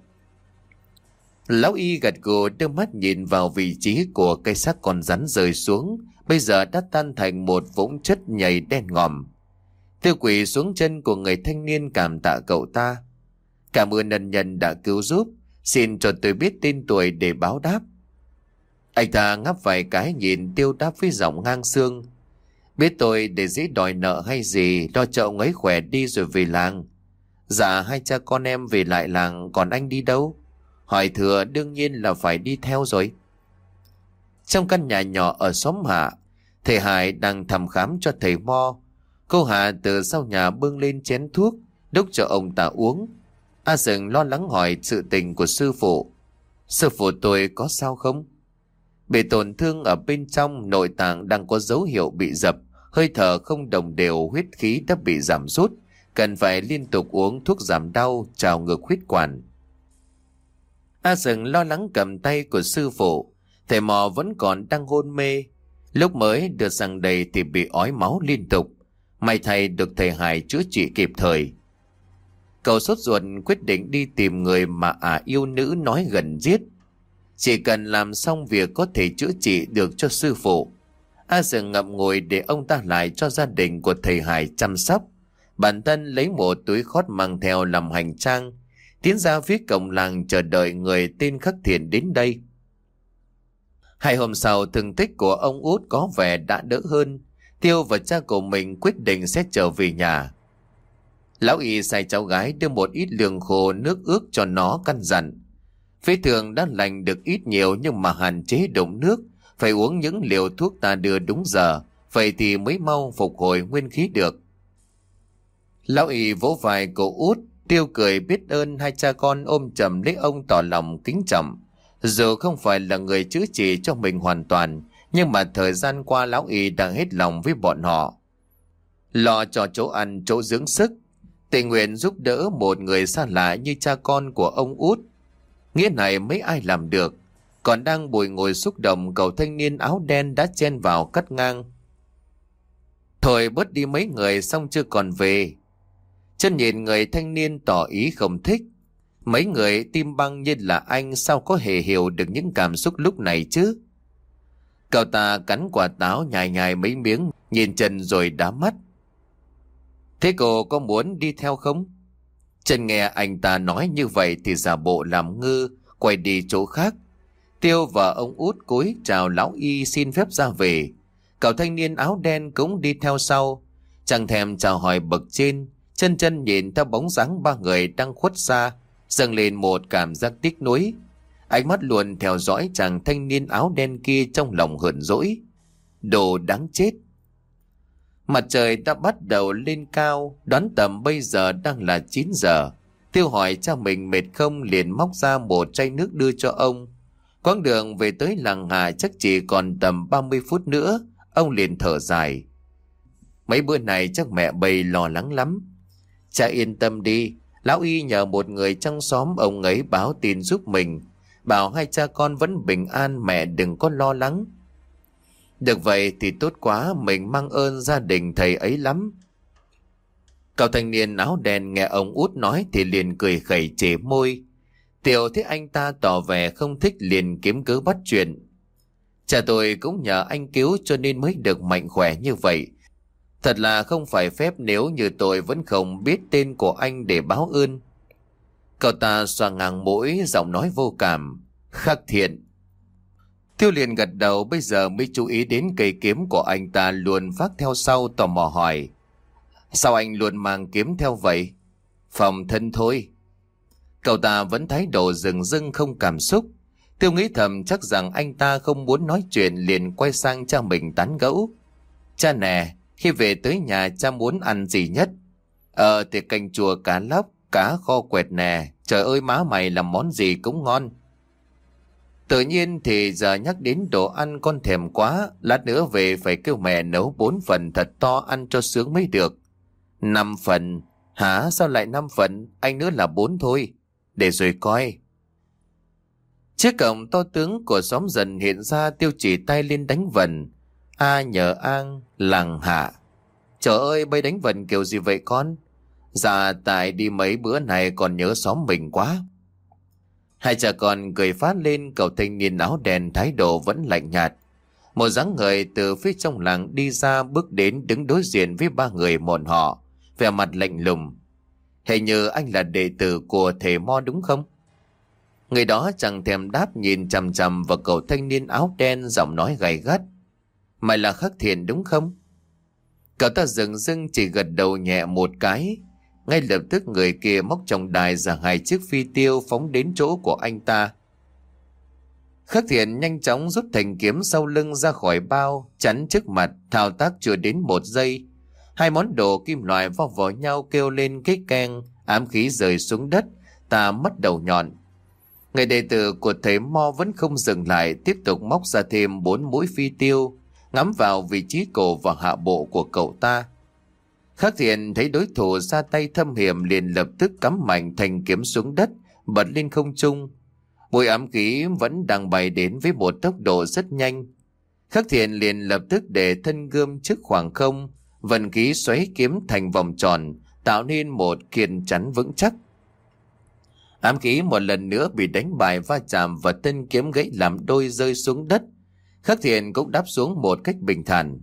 Lão y gật gù, đưa mắt nhìn vào vị trí của cây xác con rắn rơi xuống, bây giờ đã tan thành một vũng chất nhầy đen ngòm. Tiêu quỷ xuống chân của người thanh niên cảm tạ cậu ta. Cảm ơn ân nhân đã cứu giúp. Xin cho tôi biết tên tuổi để báo đáp. Anh ta ngáp vài cái nhìn Tiêu đáp với giọng ngang xương. Biết tôi để dễ đòi nợ hay gì, lo cho ông ấy khỏe đi rồi về làng. Dạ hai cha con em về lại làng, còn anh đi đâu? Hỏi thừa đương nhiên là phải đi theo rồi. Trong căn nhà nhỏ ở xóm Hạ, thầy Hải đang thăm khám cho thầy Mo. Cô Hạ từ sau nhà bưng lên chén thuốc đốc cho ông ta uống. A Sừng lo lắng hỏi sự tình của sư phụ. Sư phụ tôi có sao không? Bị tổn thương ở bên trong, nội tạng đang có dấu hiệu bị dập, hơi thở không đồng đều, huyết khí đã bị giảm sút, cần phải liên tục uống thuốc giảm đau, trào ngược huyết quản. A Sừng lo lắng cầm tay của sư phụ. Thầy Mò vẫn còn đang hôn mê, lúc mới được sang đây thì bị ói máu liên tục. May thay được thầy Hải chữa trị kịp thời. Cậu sốt ruột quyết định đi tìm người mà ả yêu nữ nói gần giết. Chỉ cần làm xong việc có thể chữa trị được cho sư phụ. A Sừng ngậm ngùi để ông ta lại cho gia đình của thầy Hải chăm sóc. Bản thân lấy một túi khót mang theo làm hành trang, tiến ra phía cổng làng chờ đợi người tên Khắc Thiện đến đây. Hai hôm sau, thương tích của ông út có vẻ đã đỡ hơn. Tiêu và cha của mình quyết định sẽ trở về nhà. Lão Y sai cháu gái đưa một ít lương khô nước ướt cho nó, căn dặn. Vết thương đã lành được ít nhiều nhưng mà hạn chế đụng nước, phải uống những liều thuốc ta đưa đúng giờ, vậy thì mới mau phục hồi nguyên khí được. Lão Y vỗ vai cậu út. Tiêu cười biết ơn, hai cha con ôm chầm lấy ông tỏ lòng kính trọng. Dù không phải là người chữa trị cho mình hoàn toàn, nhưng mà thời gian qua lão Y đang hết lòng với bọn họ, lo cho chỗ ăn chỗ dưỡng sức, tình nguyện giúp đỡ một người xa lạ như cha con của ông út. Nghĩa này mấy ai làm được. Còn đang bồi ngồi xúc động, cậu thanh niên áo đen đã chen vào cắt ngang. Thôi bớt đi mấy người xong chưa còn về. Chân nhìn người thanh niên tỏ ý không thích. Mấy người tim băng như là anh sao có hề hiểu được những cảm xúc lúc này chứ. Cậu ta cắn quả táo nhai nhai mấy miếng, nhìn Trần rồi đá mắt. Thế cô có muốn đi theo không? Trần nghe anh ta nói như vậy thì giả bộ làm ngơ, quay đi chỗ khác. Tiêu và ông út cúi chào lão Y xin phép ra về. Cậu thanh niên áo đen cũng đi theo sau, chẳng thèm chào hỏi bậc trên. Chân chân nhìn theo bóng dáng ba người đang khuất xa, dâng lên một cảm giác tiếc nuối. Ánh mắt luôn theo dõi chàng thanh niên áo đen kia trong lòng hờn dỗi. Đồ đáng chết. Mặt trời đã bắt đầu lên cao, đoán tầm bây giờ đang là chín giờ. Tiêu hỏi cha mình mệt không, liền móc ra một chai nước đưa cho ông. Quãng đường về tới làng Hà chắc chỉ còn tầm ba mươi phút nữa. Ông liền thở dài. Mấy bữa này chắc mẹ bầy lo lắng lắm. Cha yên tâm đi, lão Y nhờ một người trong xóm ông ấy báo tin giúp mình, bảo hai cha con vẫn bình an, mẹ đừng có lo lắng. Được vậy thì tốt quá, mình mang ơn gia đình thầy ấy lắm. Cậu thanh niên áo đen nghe ông út nói thì liền cười khẩy chề môi. Tiểu thấy anh ta tỏ vẻ không thích liền kiếm cớ bắt chuyện. Cha tôi cũng nhờ anh cứu cho nên mới được mạnh khỏe như vậy. Thật là không phải phép nếu như tôi vẫn không biết tên của anh để báo ơn. Cậu ta xoa ngang mũi, giọng nói vô cảm. Khắc Thiện. Tiêu liền gật đầu, bây giờ mới chú ý đến cây kiếm của anh ta luôn vác theo sau, tò mò hỏi. Sao anh luôn mang kiếm theo vậy? Phòng thân thôi. Cậu ta vẫn thái độ rừng rưng không cảm xúc. Tiêu nghĩ thầm chắc rằng anh ta không muốn nói chuyện, liền quay sang cha mình tán gẫu. Cha nè, khi về tới nhà cha muốn ăn gì nhất? Ờ thì canh chua cá lóc, cá kho quẹt nè. Trời ơi má mày làm món gì cũng ngon. Tự nhiên thì giờ nhắc đến đồ ăn con thèm quá. Lát nữa về phải kêu mẹ nấu bốn phần thật to ăn cho sướng mới được. Năm phần? Hả, sao lại năm phần? Anh nữa là bốn thôi. Để rồi coi. Chiếc cổng to tướng của xóm dần hiện ra. Tiêu chỉ tay lên đánh vần. A nhờ An, làng Hạ. Trời ơi, bây đánh vần kiểu gì vậy con? Dạ tại đi mấy bữa này còn nhớ xóm mình quá. Hai cha con cười phát lên. Cậu thanh niên áo đen thái độ vẫn lạnh nhạt. Một dáng người từ phía trong làng đi ra, bước đến đứng đối diện với ba người bọn họ, vẻ mặt lạnh lùng. Hình như anh là đệ tử của thầy Mo đúng không? Người đó chẳng thèm đáp, nhìn chằm chằm vào cậu thanh niên áo đen, giọng nói gay gắt. Mày là Khắc Thiện đúng không? Cậu ta dừng dưng chỉ gật đầu nhẹ một cái. Ngay lập tức người kia móc trong đài ra hai chiếc phi tiêu phóng đến chỗ của anh ta. Khắc Thiện nhanh chóng rút thanh kiếm sau lưng ra khỏi bao, chắn trước mặt, thao tác chưa đến một giây. Hai món đồ kim loại va vào nhau kêu lên cái keng, ám khí rơi xuống đất, ta mất đầu nhọn. Người đệ tử của thầy Mo vẫn không dừng lại, tiếp tục móc ra thêm bốn mũi phi tiêu, ngắm vào vị trí cổ và hạ bộ của cậu ta. Khắc Thiện thấy đối thủ ra tay thâm hiểm, liền lập tức cắm mạnh thanh kiếm xuống đất, bật lên không trung. Mũi ám khí vẫn đang bay đến với một tốc độ rất nhanh. Khắc Thiện liền lập tức để thân gươm trước khoảng không, vận khí xoáy kiếm thành vòng tròn, tạo nên một kiên chắn vững chắc. Ám khí một lần nữa bị đánh bại, va chạm và thân kiếm gãy làm đôi rơi xuống đất. Khắc Thiện cũng đáp xuống một cách bình thản.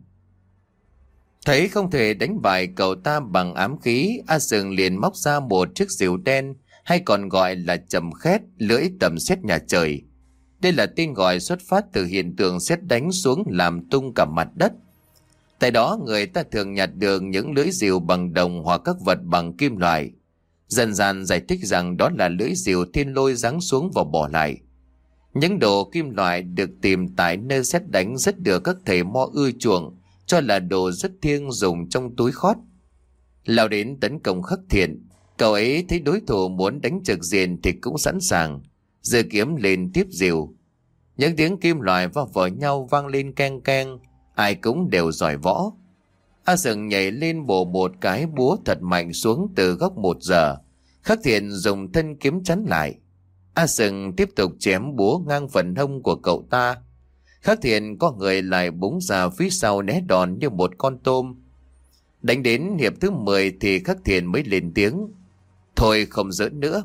Thấy không thể đánh bại cậu ta bằng ám khí, A Sừng liền móc ra một chiếc rìu đen, hay còn gọi là trầm khét, lưỡi tầm sét nhà trời. Đây là tên gọi xuất phát từ hiện tượng sét đánh xuống làm tung cả mặt đất. Tại đó người ta thường nhặt được những lưỡi rìu bằng đồng hoặc các vật bằng kim loại. Dần dần giải thích rằng đó là lưỡi rìu thiên lôi giáng xuống và bỏ lại. Những đồ kim loại được tìm tại nơi sét đánh rất được các thầy Mo ưa chuộng, cho là đồ rất thiêng dùng trong túi khót. Lao đến tấn công Khắc Thiện, cậu ấy thấy đối thủ muốn đánh trực diện thì cũng sẵn sàng, giơ kiếm lên tiếp rìu. Những tiếng kim loại va vào nhau vang lên keng keng, ai cũng đều giỏi võ. A Sừng nhảy lên bổ một cái búa thật mạnh xuống từ góc một giờ. Khắc Thiện dùng thân kiếm chắn lại. A Sừng tiếp tục chém búa ngang phần hông của cậu ta. Khắc Thiện có người lại búng ra phía sau né đòn như một con tôm. Đánh đến hiệp thứ mười thì Khắc Thiện mới lên tiếng. Thôi không giỡn nữa.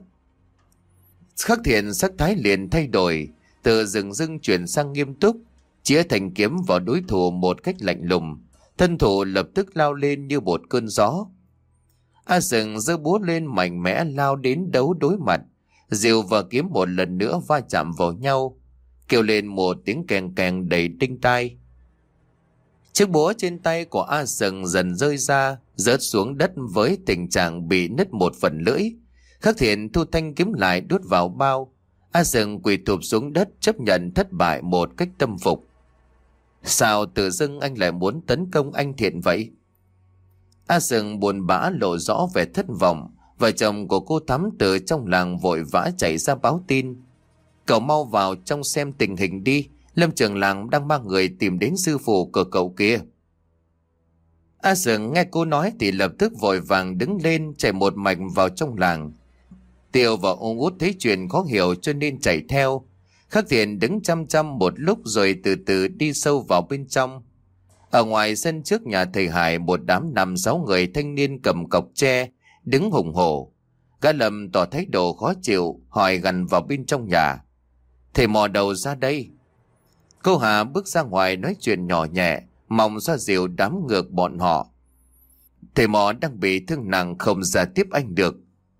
Khắc Thiện sắc thái liền thay đổi, từ rừng rưng chuyển sang nghiêm túc, chĩa thanh kiếm vào đối thủ một cách lạnh lùng. Thân thủ lập tức lao lên như một cơn gió. A Sừng giơ búa lên mạnh mẽ lao đến đấu đối mặt. Rìu và kiếm một lần nữa va chạm vào nhau, kêu lên một tiếng kèn kèn đầy tinh tai. Chiếc búa trên tay của A Sừng dần rơi ra, rớt xuống đất với tình trạng bị nứt một phần lưỡi. Khắc Thiện thu thanh kiếm lại đút vào bao. A Sừng quỳ thụp xuống đất chấp nhận thất bại một cách tâm phục. Sao tự dưng anh lại muốn tấn công anh Thiện vậy? A Sừng buồn bã lộ rõ vẻ thất vọng. Vợ chồng của cô Thắm từ trong làng vội vã chạy ra báo tin. Cậu mau vào trong xem tình hình đi, Lâm trưởng làng đang mang người tìm đến sư phụ của cậu kia. A Sừng nghe cô nói thì lập tức vội vàng đứng lên chạy một mạch vào trong làng. Tiêu và ông Út thấy chuyện khó hiểu cho nên chạy theo. Khắc Thiện đứng chăm chăm một lúc rồi từ từ đi sâu vào bên trong. Ở ngoài sân trước nhà thầy Hải, một đám năm sáu người thanh niên cầm cọc tre đứng hùng hổ. Gã Lâm tỏ thái độ khó chịu, hỏi gần vào bên trong nhà. Thầy mò đầu ra đây. Cô Hà bước ra ngoài nói chuyện nhỏ nhẹ, mong xoa dịu đám ngược bọn họ. Thầy mò đang bị thương nặng không ra tiếp anh được.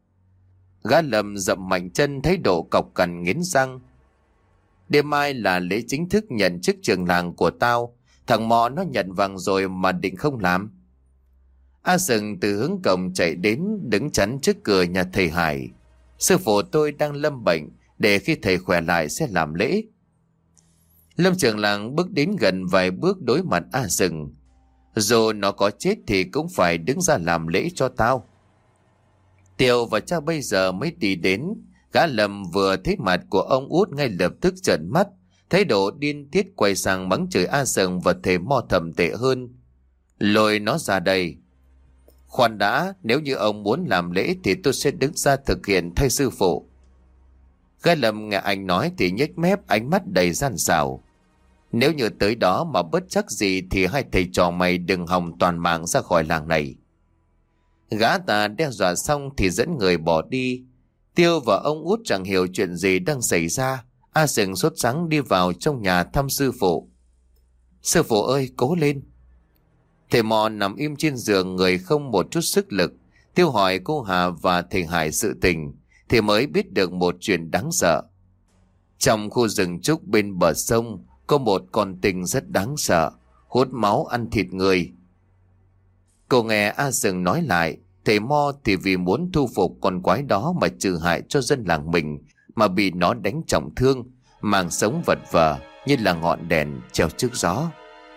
Gã Lâm dậm mạnh chân, thái độ cọc cằn nghiến răng. Đêm mai là lễ chính thức nhận chức trưởng làng của tao. Thằng mò nó nhận vàng rồi mà định không làm. A Sừng từ hướng cổng chạy đến đứng chắn trước cửa nhà thầy Hải. Sư phụ tôi đang lâm bệnh, để khi thầy khỏe lại sẽ làm lễ. Lâm trưởng làng bước đến gần vài bước đối mặt A Sừng. Dù nó có chết thì cũng phải đứng ra làm lễ cho tao. Tiêu và cha bây giờ mới đi đến. Gã Lâm vừa thấy mặt của ông Út ngay lập tức trợn mắt, thái độ điên tiết quay sang mắng chửi A Sừng và thầy Mo thầm tệ hơn. Lôi nó ra đây. Khoan đã, nếu như ông muốn làm lễ thì tôi sẽ đứng ra thực hiện thay sư phụ. Gã Lâm nghe anh nói thì nhếch mép, ánh mắt đầy gian xảo. Nếu như tới đó mà bất chắc gì thì hai thầy trò mày đừng hòng toàn mạng ra khỏi làng này. Gã ta đe dọa xong thì dẫn người bỏ đi. Tiêu và ông Út chẳng hiểu chuyện gì đang xảy ra. A Sừng sốt sắng đi vào trong nhà thăm sư phụ. Sư phụ ơi, cố lên. Thầy Mò nằm im trên giường, người không một chút sức lực. Thiêu hỏi cô Hà và thầy Hải sự tình thì mới biết được một chuyện đáng sợ. Trong khu rừng trúc bên bờ sông có một con tinh rất đáng sợ, hút máu ăn thịt người. Cô nghe A Sừng nói lại, thầy Mo thì vì muốn thu phục con quái đó mà trừ hại cho dân làng mình, mà bị nó đánh trọng thương, màng sống vật vờ như là ngọn đèn treo trước gió.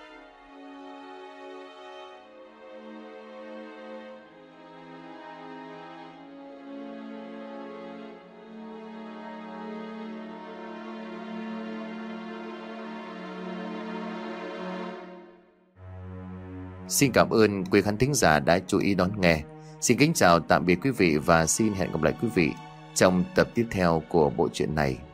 Xin cảm ơn quý khán thính giả đã chú ý đón nghe. Xin kính chào tạm biệt quý vị và xin hẹn gặp lại quý vị trong tập tiếp theo của bộ truyện này.